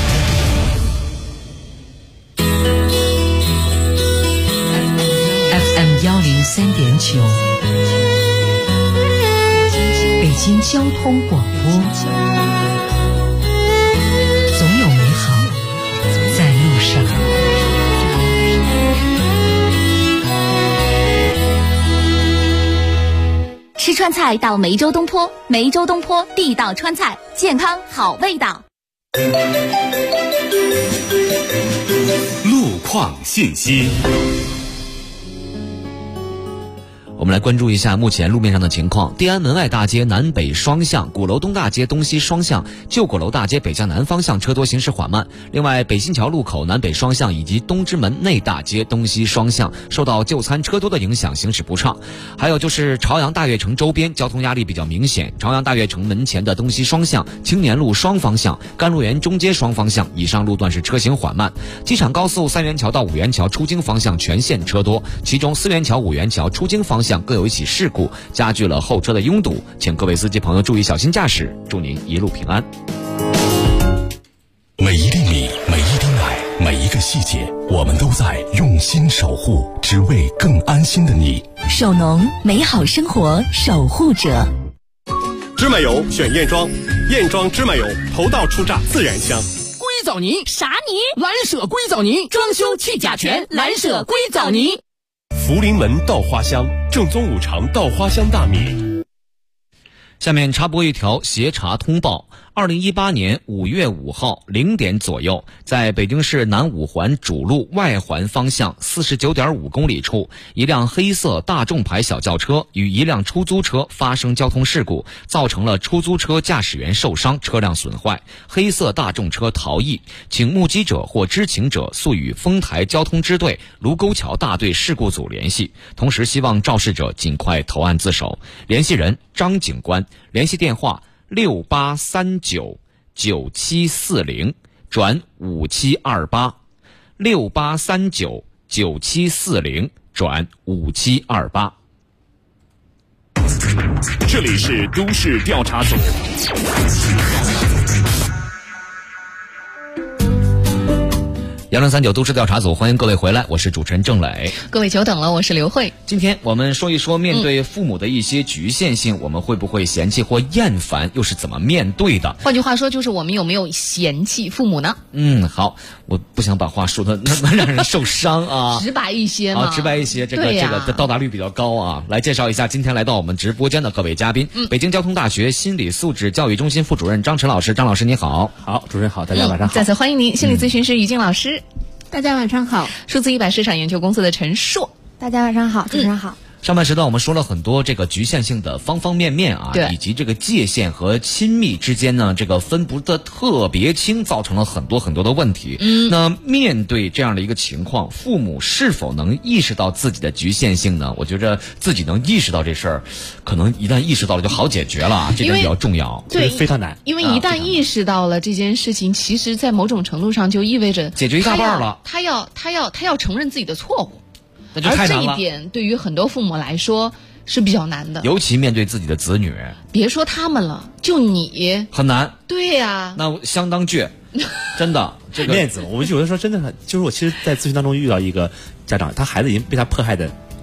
FM103.9，北京交通广播，总有美好在路上。 吃川菜到梅州东坡，梅州东坡地道川菜，健康好味道。 路况信息。 我们来关注一下目前路面上的情况。地安门外大街南北双向、鼓楼东大街东西双向、旧鼓楼大街北向南方向车多行驶缓慢。另外，北新桥路口南北双向以及东直门内大街东西双向受到就餐车多的影响，行驶不畅。还有就是朝阳大悦城周边交通压力比较明显，朝阳大悦城门前的东西双向、青年路双方向、甘露园中街双方向以上路段是车行缓慢。机场高速三元桥到五元桥出京方向全线车多，其中四元桥、五元桥出京方向各有一起事故，加剧了后车的拥堵，请各位司机朋友注意小心驾驶，祝您一路平安。 每一粒米，每一滴奶，每一个细节，我们都在用心守护，只为更安心的你。 手农，美好生活守护者。 芝麻油选燕庄，燕庄芝麻油头道出榨，自然香。 硅藻泥啥泥？ 蓝舍硅藻泥，装修去甲醛，蓝舍硅藻泥。 福临门稻花香，正宗五常稻花香大米。 下面插播一条协查通报。2018年5月5号0点左右，在北京市南五环主路外环方向49.5公里处，一辆黑色大众牌小轿车与一辆出租车发生交通事故，造成了出租车驾驶员受伤，车辆损坏，黑色大众车逃逸。请目击者或知情者速与丰台交通支队卢沟桥大队事故组联系，同时希望肇事者尽快投案自首。联系人张警官，联系电话68399740转5728 68399740转5728。 这里是都市调查组。 1039都市调查组，欢迎各位回来，我是主持人郑磊。 各位久等了，我是刘慧。 今天我们说一说，面对父母的一些局限性，我们会不会嫌弃或厌烦，又是怎么面对的？ 换句话说，就是我们有没有嫌弃父母呢？ 好，我不想把话说的那么让人受伤啊， 直白一些嘛， 直白一些，这个到达率比较高啊。来介绍一下今天来到我们直播间的各位嘉宾。北京交通大学心理素质教育中心副主任张晨老师，张老师你好。 好，主任好，大家晚上好。 再次欢迎您，心理咨询师于静老师。 大家晚上好。 数字100市场研究公司的陈硕， 大家晚上好，主持人好。 上半时段我们说了很多这个局限性的方方面面啊，以及这个界限和亲密之间呢，这个分不得特别清，造成了很多很多的问题。那面对这样的一个情况，父母是否能意识到自己的局限性呢？我觉着自己能意识到这事儿，可能一旦意识到了就好解决了，这点比较重要。 对， 非常难。 因为一旦意识到了这件事情，其实在某种程度上就意味着解决一大半了。 他要承认自己的错误。 那就太难了。 而这一点对于很多父母来说是比较难的， 尤其面对自己的子女。 别说他们了，就你很难。 对呀， 那相当倔，真的这个面子。我有的时候真的很，就是我其实，在咨询当中遇到一个家长，他孩子已经被他迫害的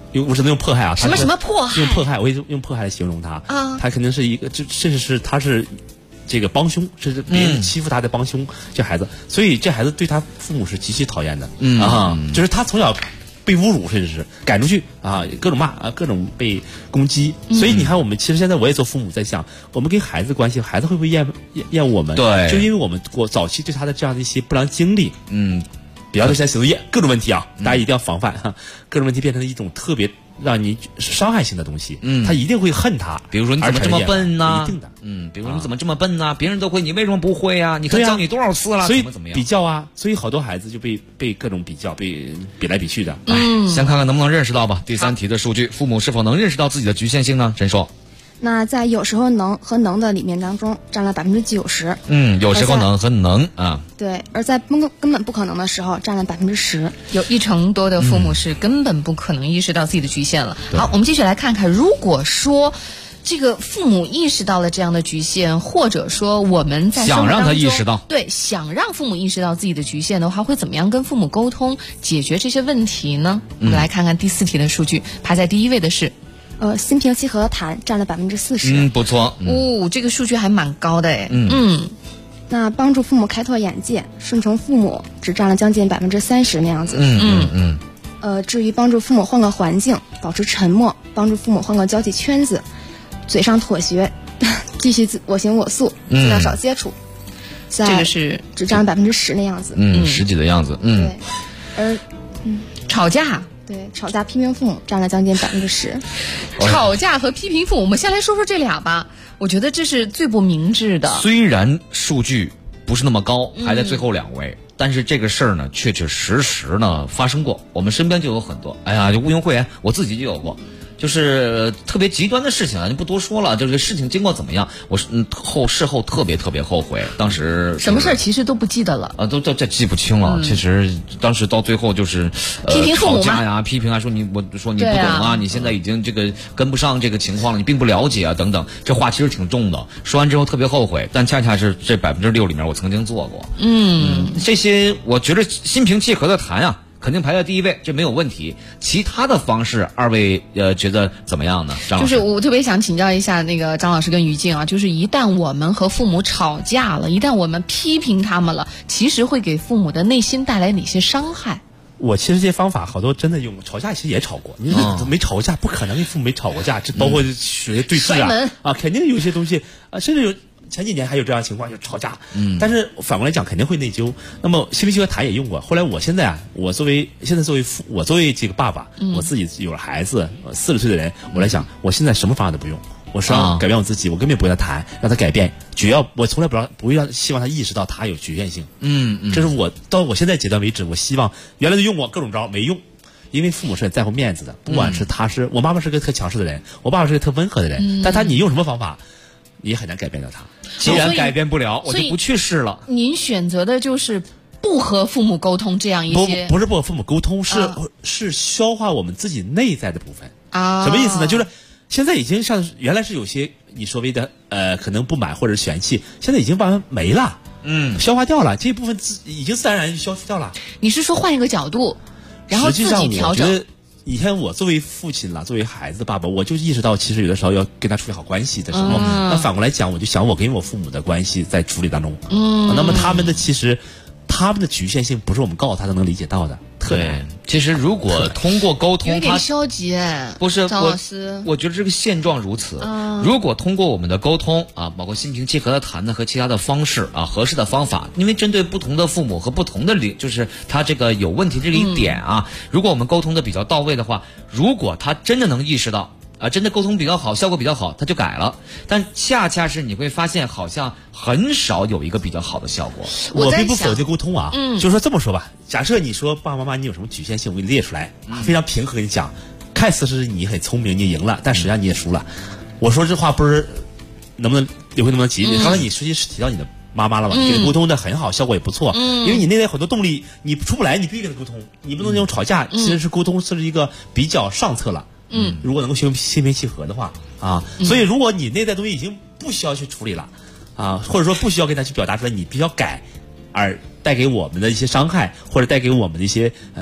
我只能用迫害啊。 什么迫害？ 用迫害，我也用迫害来形容他。他肯定是一个，甚至是他是这个帮凶，是别人欺负他的帮凶。这孩子，所以这孩子对他父母是极其讨厌的。就是他从小被侮辱，甚至是赶出去啊，各种骂啊，各种被攻击。所以你看，我们其实现在我也做父母，在想，我们跟孩子关系，孩子会不会厌我们？ 对， 就因为我们早期对他的这样的一些不良经历，比方说现在写作业各种问题啊，大家一定要防范哈，各种问题变成了一种特别让你伤害性的东西，他一定会恨他。 比如说你怎么这么笨呢？ 一定的， 比如说你怎么这么笨呢？别人都会，你为什么不会啊？你看教你多少次了？ 所以怎么样？ 比较啊，所以好多孩子就被各种比较，被比来比去的。 先看看能不能认识到吧。第3题的数据，父母是否能认识到自己的局限性呢？陈硕。 那在有时候能和能的里面当中占了90%。 有时候能和能啊。 对，而在根本不可能的时候占了10%。 有1成多的父母是根本不可能意识到自己的局限了。好，我们继续来看看，如果说这个父母意识到了这样的局限，或者说我们在想让他意识到， 对，想让父母意识到自己的局限的话，会怎么样跟父母沟通解决这些问题呢？我们来看看第4题的数据，排在第1位的是。 心平气和谈占了40%。 不错。 这个数据还蛮高的哎。 那帮助父母开拓眼界，顺从父母只占了将近30%那样子。至于帮助父母换个环境，保持沉默，帮助父母换个交际圈子，嘴上妥协，继续我行我素，尽量少接触。 这个是只占了10%那样子。 10几的样子。 对。而吵架。 对，吵架批评父母占了将近10%。 吵架和批评父母，我们先来说说这俩吧。我觉得这是最不明智的。 虽然数据不是那么高，排在最后2位，但是这个事儿呢，确确实实呢发生过。我们身边就有很多，就毋庸讳言，我自己就有过。就是特别极端的事情啊，就不多说了。就是事情经过怎么样，我是事后特别后悔。当时什么事儿其实都不记得了都记不清了。其实当时到最后就是批评父母吵架呀，批评啊，说你不懂啊，你现在已经这个跟不上这个情况了，你并不了解啊等等。这话其实挺重的，说完之后特别后悔，但恰恰是这6%里面我曾经做过。这些我觉得心平气和的谈啊，肯定排在第1位，这没有问题。其他的方式，2位觉得怎么样呢？张老师， 就是我特别想请教一下那个张老师跟于静啊，就是一旦我们和父母吵架了，一旦我们批评他们了，其实会给父母的内心带来哪些伤害？ 我其实这些方法好多真的用过，吵架其实也吵过。你说没吵过架，不可能跟父母没吵过架，这包括学对峙啊，肯定有一些东西啊，甚至有。前几年还有这样的情况，就吵架。但是反过来讲，肯定会内疚。那么心平气和谈也用过。后来我现在作为这个爸爸，我自己有了孩子，40岁的人，我来想，我现在什么方法都不用，我是要改变我自己，我根本不跟他谈，让他改变。只要我从来不会希望他意识到他有局限性。这是我到我现在阶段为止，我希望原来都用过各种招没用。因为父母是很在乎面子的，不管是我妈妈是个特强势的人，我爸爸是个特温和的人，但你用什么方法，你也很难改变到他。既然改变不了，我就不去试了。 您选择的就是不和父母沟通这样一些， 不是不和父母沟通，是消化我们自己内在的部分啊。什么意思呢？就是现在已经像原来是有些你所谓的可能不满或者是嫌弃，现在已经慢慢没了，消化掉了，这一部分已经自然而然就消失掉了。 你是说换一个角度，然后自己调整？ 以前我作为父亲了，作为孩子的爸爸，我就意识到，其实有的时候要跟他处理好关系的时候，那反过来讲，我就想我跟我父母的关系在处理当中，那么他们的局限性不是我们告诉他能理解到的。 对，其实如果通过沟通， 有点消极， 不是张老师， 我觉得这个现状如此。如果通过我们的沟通啊，包括心平气和的谈的和其他的方式啊，合适的方法，因为针对不同的父母和不同的就是他这个有问题这一点啊，如果我们沟通的比较到位的话，如果他真的能意识到。真的沟通比较好，效果比较好，他就改了。但恰恰是你会发现，好像很少有一个比较好的效果。 我并不否定沟通啊，就是说这么说吧，假设你说爸爸妈妈你有什么局限性，我给你列出来，非常平和跟你讲，看似是你很聪明，你赢了，但实际上你也输了。我说这话不是能不能急？刚才你实际是提到你的妈妈了吧？跟你沟通的很好，效果也不错。因为你内在很多动力，你出不来，你必须跟他沟通，你不能用吵架。其实是沟通是一个比较上策了。如果能够心平气和的话啊，所以如果你内在东西已经不需要去处理了啊，或者说不需要跟他去表达出来，你必须要改，而带给我们的一些伤害，或者带给我们的一些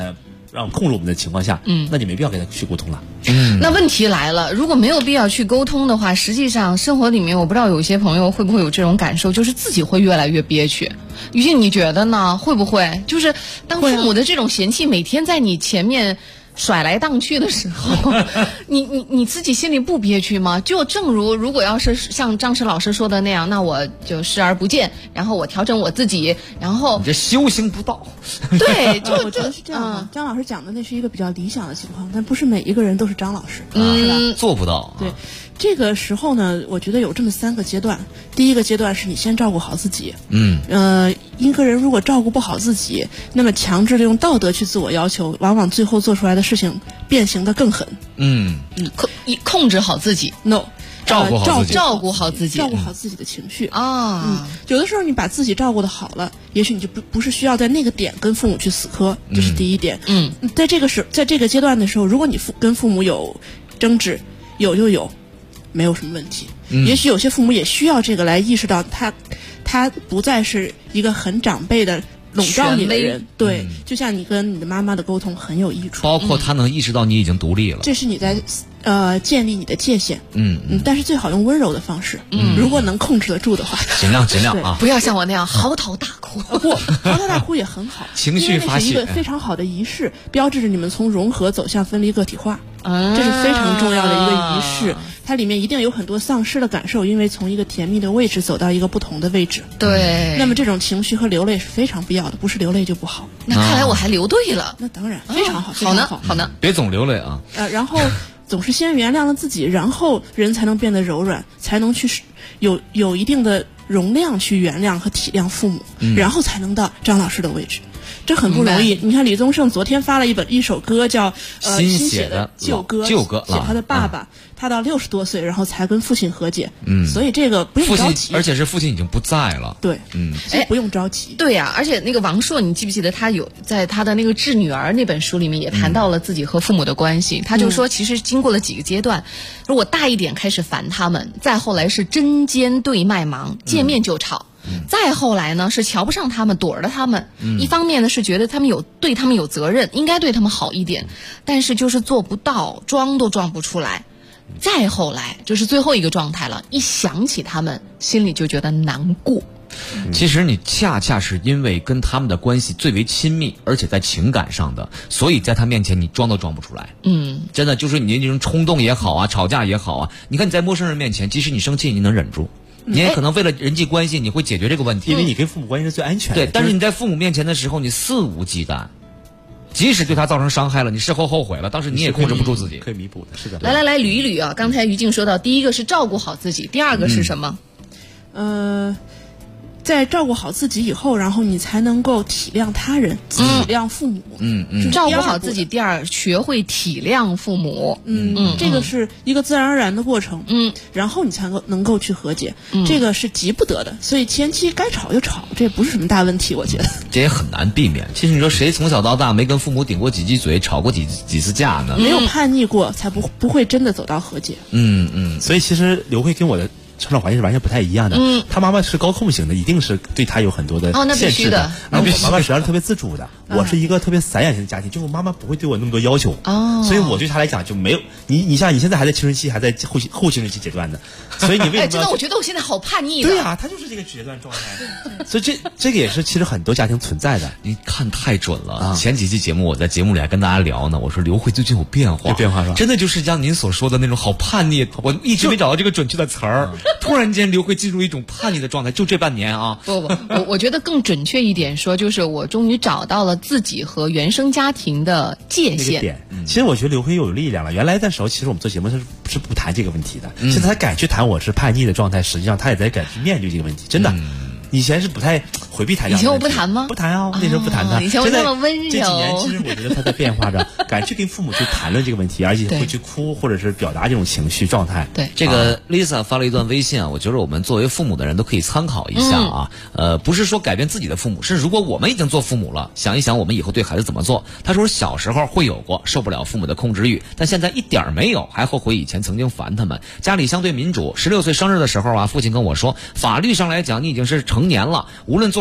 让控制我们的情况下，那你没必要跟他去沟通了。 那问题来了，如果没有必要去沟通的话，实际上生活里面，我不知道有些朋友会不会有这种感受，就是自己会越来越憋屈。于静，你觉得呢？会不会就是当父母的这种嫌弃每天在你前面甩来荡去的时候，你自己心里不憋屈吗？就正如果要是像张弛老师说的那样，那我就视而不见，然后我调整我自己，然后你这修行不到。 对， 我觉得是这样的。张老师讲的那是一个比较理想的情况，但不是每一个人都是张老师，是吧？ 做不到。 对，这个时候呢，我觉得有这么3个阶段。第一个阶段是你先照顾好自己。一个人如果照顾不好自己，那么强制的用道德去自我要求，往往最后做出来的事情变形得更狠。 控制好自己 ，no， 照顾好自己的情绪啊。 有的时候你把自己照顾得好了，也许你就不是需要在那个点跟父母去死磕，这是第一点。在这个阶段的时候，如果你跟父母有争执，有就有，没有什么问题。也许有些父母也需要这个来意识到他不再是一个很长辈的笼罩你的人。对，就像你跟你的妈妈的沟通很有益处， 包括他能意识到你已经独立了， 这是你在建立你的界限。但是最好用温柔的方式。如果能控制得住的话， 尽量啊， 不要像我那样嚎啕大哭。 不，嚎啕大哭也很好， 情绪发泄， 因为那是一个非常好的仪式，标志着你们从融合走向分离个体化。这是非常重要的一个仪式，它里面一定有很多丧失的感受，因为从一个甜蜜的位置走到一个不同的位置。 对， 那么这种情绪和流泪是非常必要的，不是流泪就不好。 那看来我还流对了。 那当然，非常好， 好呢， 别总流泪啊。 然后总是先原谅了自己，然后人才能变得柔软，才能去有一定的容量去原谅和体谅父母，然后才能到张老师的位置。这很不容易。你看李宗盛昨天发了一首歌叫新写的旧歌，写他的爸爸，他到60多岁然后才跟父亲和解。所以这个不用着急， 而且是父亲已经不在了。 对，不用着急。 对呀，而且那个王朔，你记不记得他有在他的那个致女儿那本书里面也谈到了自己和父母的关系。他就说，其实经过了几个阶段，如果大一点开始烦他们，再后来是针尖对麦芒，见面就吵。再后来呢，是瞧不上他们，躲着他们。一方面呢，是觉得对他们有责任，应该对他们好一点，但是就是做不到，装都装不出来。再后来就是最后一个状态了，一想起他们，心里就觉得难过。 其实你恰恰是因为跟他们的关系最为亲密，而且在情感上的，所以在他面前你装都装不出来。真的就是你那种冲动也好啊，吵架也好啊，你看你在陌生人面前，即使你生气，你能忍住。你也可能为了人际关系，你会解决这个问题， 因为你跟父母关系是最安全的。 对，但是你在父母面前的时候，你肆无忌惮，即使对他造成伤害了，你事后后悔了，当时你也控制不住自己， 可以弥补的。是的。 来捋一捋啊！刚才于静说到，第一个是照顾好自己，第二个是什么？ 在照顾好自己以后，然后你才能够体谅他人，体谅父母。 照顾好自己，第二学会体谅父母。 这个是一个自然而然的过程。然后你才能够去和解。这个是急不得的，所以前期该吵就吵，这也不是什么大问题，我觉得。 这也很难避免。其实你说谁从小到大没跟父母顶过几句嘴，吵过几次架呢？ 没有叛逆过，才不会真的走到和解。 所以其实刘慧跟我的成长环境是完全不太一样的。他妈妈是高控型的，一定是对他有很多的限制的。然后我妈妈实际上是特别自主的。我是一个特别散养型的家庭，就我妈妈不会对我那么多要求。所以我对她来讲就没有你像你现在还在青春期，还在后青春期阶段的，所以你为什么？ 真的，我觉得我现在好叛逆的。 对啊，他就是这个阶段状态。所以这个也是其实很多家庭存在的。 你看太准了。前几期节目我在节目里还跟大家聊呢，我说刘慧最近有变化， 是吧？ 真的就是像您所说的那种好叛逆，我一直没找到这个准确的词儿。突然间刘慧进入一种叛逆的状态，就这半年啊。 我觉得更准确一点说，就是我终于找到了自己和原生家庭的界限。 其实我觉得刘慧有力量了。原来的时候，其实我们做节目是不谈这个问题的。现在他敢去谈我是叛逆的状态，实际上他也在敢去面对这个问题，真的。以前是不太回避谈。 以前我不谈吗？ 不谈啊，那时候不谈的。 以前我那么温柔。 这几年其实我觉得他在变化着，敢去跟父母去谈论这个问题，而且会去哭或者是表达这种情绪状态。 对， 这个 Lisa 发了一段微信啊，我觉得我们作为父母的人都可以参考一下啊。不是说改变自己的父母，是如果我们已经做父母了，想一想我们以后对孩子怎么做。他说小时候会有过受不了父母的控制欲，但现在一点没有，还后悔以前曾经烦他们。家里相对民主，16岁生日的时候啊，父亲跟我说，法律上来讲你已经是成年了，无论做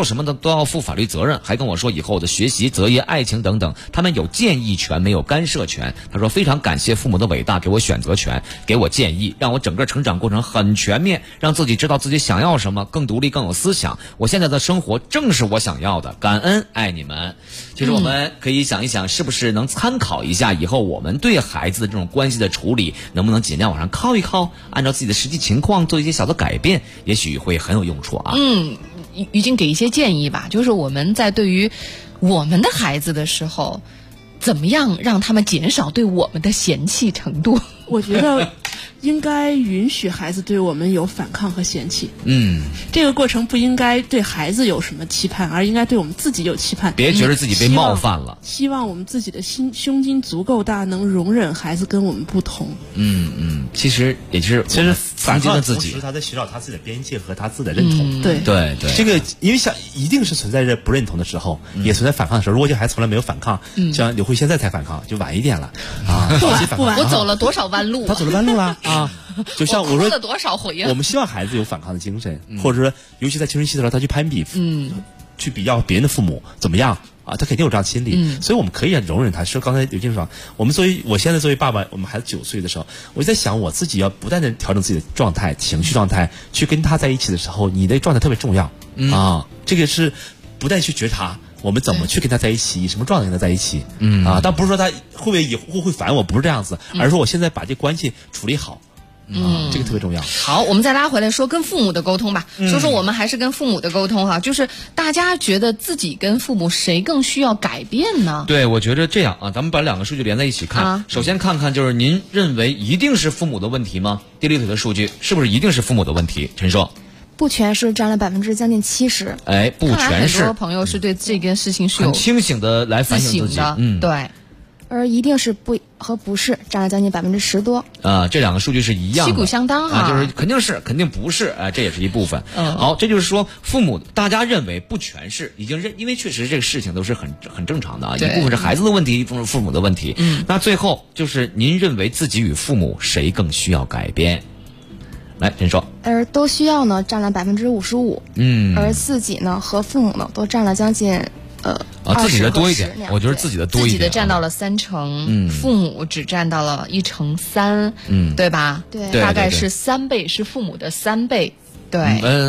什么的都要负法律责任，还跟我说以后的学习、择业、爱情等等，他们有建议权，没有干涉权。他说非常感谢父母的伟大，给我选择权，给我建议，让我整个成长过程很全面，让自己知道自己想要什么，更独立，更有思想。我现在的生活正是我想要的，感恩，爱你们。其实我们可以想一想，是不是能参考一下以后我们对孩子的这种关系的处理，能不能尽量往上靠一靠，按照自己的实际情况做一些小的改变，也许会很有用处啊。 于静给一些建议吧，就是我们在对于我们的孩子的时候，怎么样让他们减少对我们的嫌弃程度？ 我觉得应该允许孩子对我们有反抗和嫌弃。这个过程不应该对孩子有什么期盼，而应该对我们自己有期盼。 别觉得自己被冒犯了。 希望我们自己的胸襟足够大，能容忍孩子跟我们不同。 其实也是， 其实反抗自己， 他在寻找他自己的边界和他自己的认同。 对， 这个因为一定是存在着不认同的时候，也存在反抗的时候。如果这孩子从来没有反抗，像刘慧现在才反抗，就晚一点了啊。 不晚，我走了多少弯路？ 他走了弯路了啊！就像我说了多少回呀？ 我们希望孩子有反抗的精神，或者说，尤其在青春期的时候，他去攀比，去比较别人的父母怎么样啊？他肯定有这样的心理，所以我们可以容忍他。说刚才刘静说，我现在作为爸爸，我们孩子9岁的时候，我就在想，我自己要不断的调整自己的状态、情绪状态，去跟他在一起的时候，你的状态特别重要啊！这个是不断去觉察。我们怎么去跟他在一起，以什么状态跟他在一起？但不是说他会不会以后会烦我，不是这样子，而是说我现在把这关系处理好。这个特别重要。 好，我们再拉回来说跟父母的沟通吧。说我们还是跟父母的沟通哈，就是大家觉得自己跟父母谁更需要改变呢？ 对，我觉得这样啊，咱们把2个数据连在一起看。首先看看，就是您认为一定是父母的问题吗？第6腿的数据是不是一定是父母的问题？陈硕。 不全是，占了将近70%。 不全是。 很多朋友是对这件事情是有很清醒的来反省自己的，对。 而一定是不和不是，占了将近10%多。 这2个数据是一样的， 旗鼓相当哈， 就是肯定是，肯定不是，这也是一部分。好，这就是说父母大家认为不全是，已经因为确实这个事情都是很正常的啊，一部分是孩子的问题，一部分是父母的问题。那最后就是您认为自己与父母谁更需要改变？来，陈说。 而都需要呢，占了55%。而自己呢和父母呢都占了将近自己的多一点，我觉得自己的多一点， 自己的占到了30%，父母只占到了1/3，对吧？ 对， 大概是3倍，是父母的3倍，对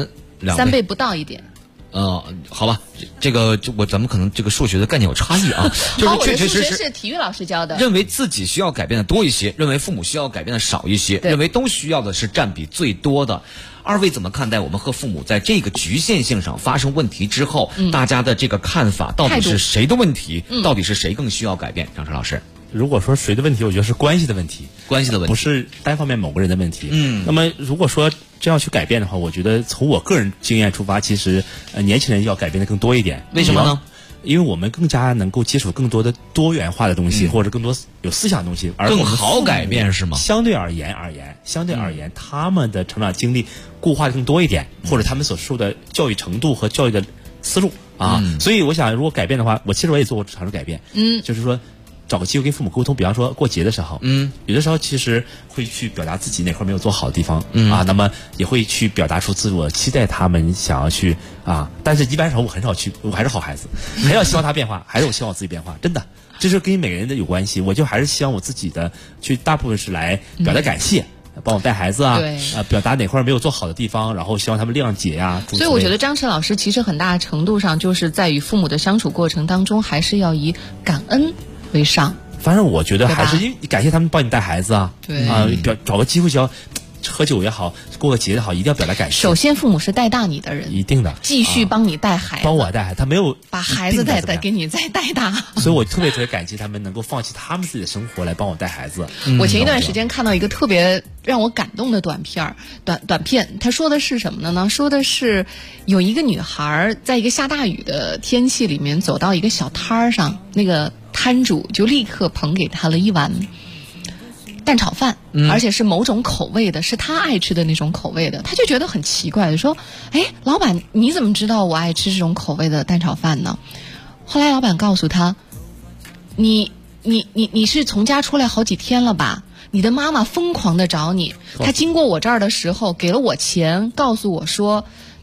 ，3倍不到一点。 好吧，这个咱们可能这个数学的概念有差异啊，就是确确实实是体育老师教的。 认为自己需要改变的多一些，认为父母需要改变的少一些，认为都需要的是占比最多的。二位怎么看待我们和父母在这个局限性上发生问题之后，大家的这个看法到底是谁的问题？到底是谁更需要改变？张晨老师。 如果说谁的问题，我觉得是关系的问题，不是单方面某个人的问题。那么如果说这样去改变的话，我觉得从我个人经验出发，其实年轻人要改变的更多一点。 为什么呢？ 因为我们更加能够接触更多的多元化的东西，或者更多有思想的东西，而更好改变是吗？ 相对而言，他们的成长经历固化的更多一点，或者他们所受的教育程度和教育的思路啊。所以我想，如果改变的话，我也做过尝试改变。就是说。找个机会跟父母沟通，比方说过节的时候，有的时候其实会去表达自己哪块没有做好的地方，那么也会去表达出自我期待，他们想要去但是一般时候我很少去，我还是好孩子，很少希望他变化，还是我希望我自己变化，真的，这是跟每个人的有关系，我就还是希望我自己的去大部分是来表达感谢。帮我带孩子表达哪块没有做好的地方，然后希望他们谅解呀。 所以我觉得张晨老师其实很大程度上就是在与父母的相处过程当中，还是要以感恩为上。 反正我觉得还是感谢他们帮你带孩子找个机会就要喝酒也好，过个节也好，一定要表达感谢。 首先，父母是带大你的人， 一定的， 继续帮你带孩子， 帮我带孩子，他没有把孩子带给你再带大， 所以我特别感激他们能够放弃他们自己的生活来帮我带孩子。 我前一段时间看到一个特别让我感动的短片，他说的是什么呢？说的是有一个女孩在一个下大雨的天气里面走到一个小摊上，那个摊主就立刻捧给她了一碗蛋炒饭，而且是某种口味的，是他爱吃的那种口味的。他就觉得很奇怪，说：“哎，老板，你怎么知道我爱吃这种口味的蛋炒饭呢？”后来老板告诉他：“你是从家出来好几天了吧？你的妈妈疯狂的找你，她经过我这儿的时候给了我钱，告诉我说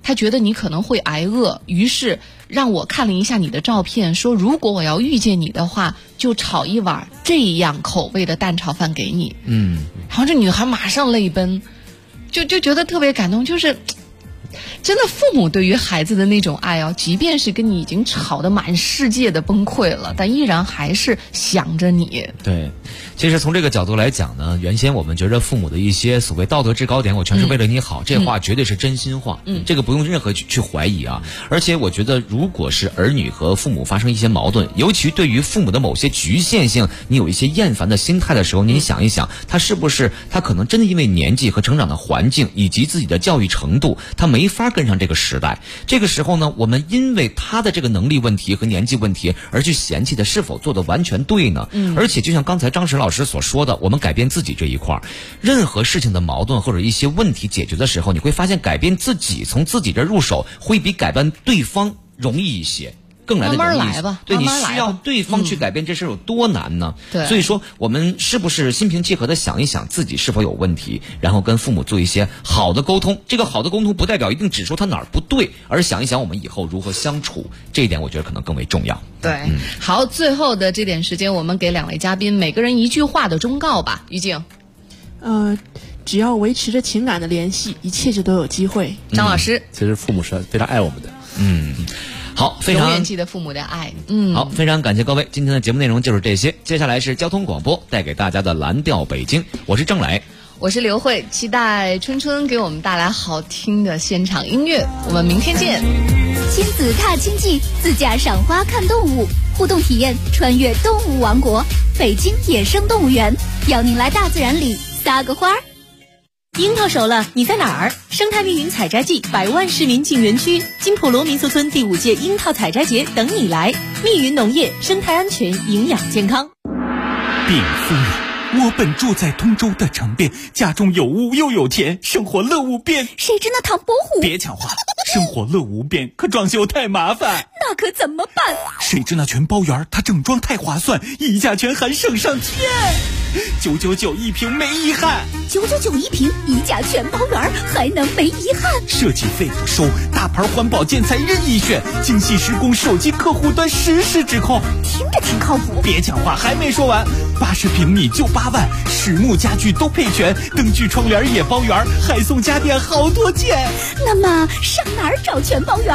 他觉得你可能会挨饿，于是让我看了一下你的照片，说如果我要遇见你的话，就炒一碗这样口味的蛋炒饭给你。然后这女孩马上泪奔，就觉得特别感动，就是真的父母对于孩子的那种爱啊，即便是跟你已经吵得满世界的崩溃了，但依然还是想着你。 对，其实从这个角度来讲呢，原先我们觉得父母的一些所谓道德制高点，我全是为了你好，这话绝对是真心话，这个不用任何去怀疑啊。而且我觉得，如果是儿女和父母发生一些矛盾，尤其对于父母的某些局限性，你有一些厌烦的心态的时候，您想一想，他是不是他可能真的因为年纪和成长的环境以及自己的教育程度，他没法跟上这个时代。这个时候呢，我们因为他的这个能力问题和年纪问题而去嫌弃的，是否做的完全对呢？而且就像刚才张石老师所说的，我们改变自己这一块，任何事情的矛盾或者一些问题解决的时候，你会发现改变自己，从自己这入手，会比改变对方容易一些。更来的容易， 慢慢来吧， 对， 慢慢来吧， 你需要对方去改变，这事有多难呢？ 对， 所以说我们是不是心平气和的想一想自己是否有问题，然后跟父母做一些好的沟通。这个好的沟通不代表一定指出他哪儿不对，而想一想我们以后如何相处，这一点我觉得可能更为重要。 对，好，最后的这点时间，我们给两位嘉宾每个人一句话的忠告吧。于静， 只要维持着情感的联系，一切就都有机会。 张老师， 其实父母是非常爱我们的。 好，非常永远记得父母的爱。 好，非常感谢各位，今天的节目内容就是这些。接下来是交通广播带给大家的蓝调北京，我是郑磊， 我是刘慧，期待春春给我们带来好听的现场音乐，我们明天见。 亲子踏青记，自驾赏花看动物，互动体验穿越动物王国，北京野生动物园，邀您来大自然里撒个花儿。 樱桃熟了，你在哪儿？生态密云采摘季，100万市民进园区，金普罗民俗村第5届樱桃采摘节等你来。密云农业，生态安全，营养健康。 禀夫人，我本住在通州的城边，家中有屋又有田，生活乐无边。 谁知那唐伯虎？ 别抢话，生活乐无边，可装修太麻烦。 那可怎么办？ 谁知那全包园，它整装太划算，溢价权还省上天。999一平没遗憾 ，999一平，溢价全包圆，还能没遗憾？ 设计费不收，大牌环保建材任意选，精细施工，手机客户端实时指控， 听着挺靠谱。 别讲话，还没说完，80平米就8万，实木家具都配全，灯具窗帘也包圆，还送家电好多件。 那么上哪儿找全包圆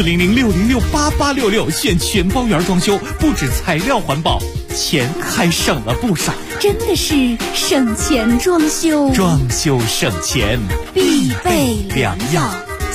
？400-606-8866，选全包圆装修，不止材料环保，钱还省了不少。 真的是省钱装修， 装修省钱必备良药。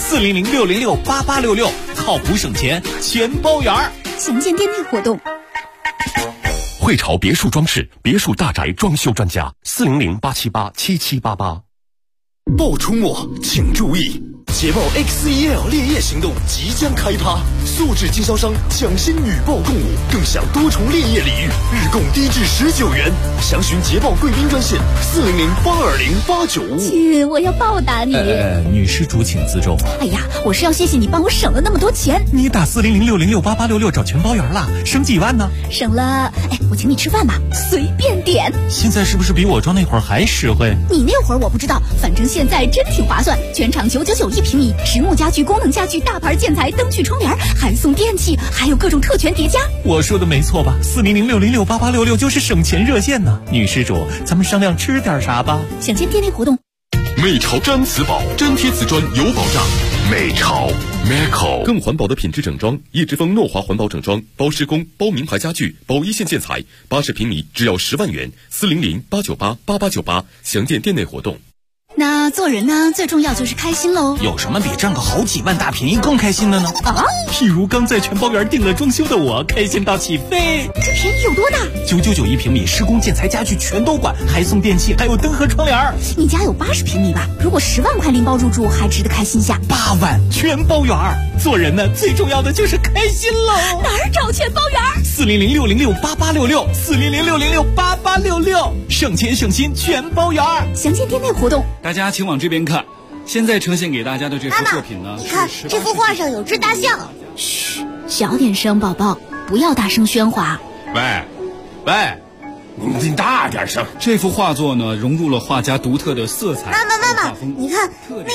400-606-8866，靠谱省钱全包圆。 详见店内活动。 汇潮别墅装饰，别墅大宅装修专家，400-878-7788。 报出末请注意，捷豹 XEL 烈焰行动即将开趴，素质经销商抢先女报共舞，更享多重烈焰礼遇，日供低至19元。详询捷豹贵宾专线400-820-895。 亲，我要报答你。 女施主请自重。 哎呀，我是要谢谢你帮我省了那么多钱。 你打400-606-8866找全包圆了，省几万呢？ 省了，我请你吃饭吧，随便点。 现在是不是比我装那会儿还实惠？ 你那会儿我不知道，反正现在真挺划算，全场999一平米，实木家具、功能家具、大牌建材、灯具、窗帘，还送电器，还有各种特权叠加。 我说的没错吧？400-606-8866就是省钱热线呢。女施主，咱们商量吃点啥吧？ 详见店内活动。 美潮毡瓷宝，粘贴瓷砖有保障。美潮 Meco 更环保的品质整装，叶之峰诺华环保整装，包施工、包名牌家具、包一线建材，80平米只要10万元。400-898-8898，详见店内活动。 那做人呢，最重要就是开心喽。 有什么比挣个好几万大便宜更开心的呢？譬如刚在全包园订了装修的我，开心到起飞。 这便宜有多大 ？999一平米，施工建材家具全都管，还送电器，还有灯和窗帘。 你家有80平米吧？如果10万块拎包入住，还值得开心下。 8万全包圆。做人呢，最重要的就是开心喽。 哪儿找全包圆 ？400-606-8866 400-606-8866，省钱省心全包圆。 详见店内活动。 大家请往这边看，现在呈现给大家的这幅作品呢， 你看这幅画上有只大象。嘘，小点声，宝宝，不要大声喧哗。 喂，你大点声。这幅画作呢，融入了画家独特的色彩。 妈妈，你看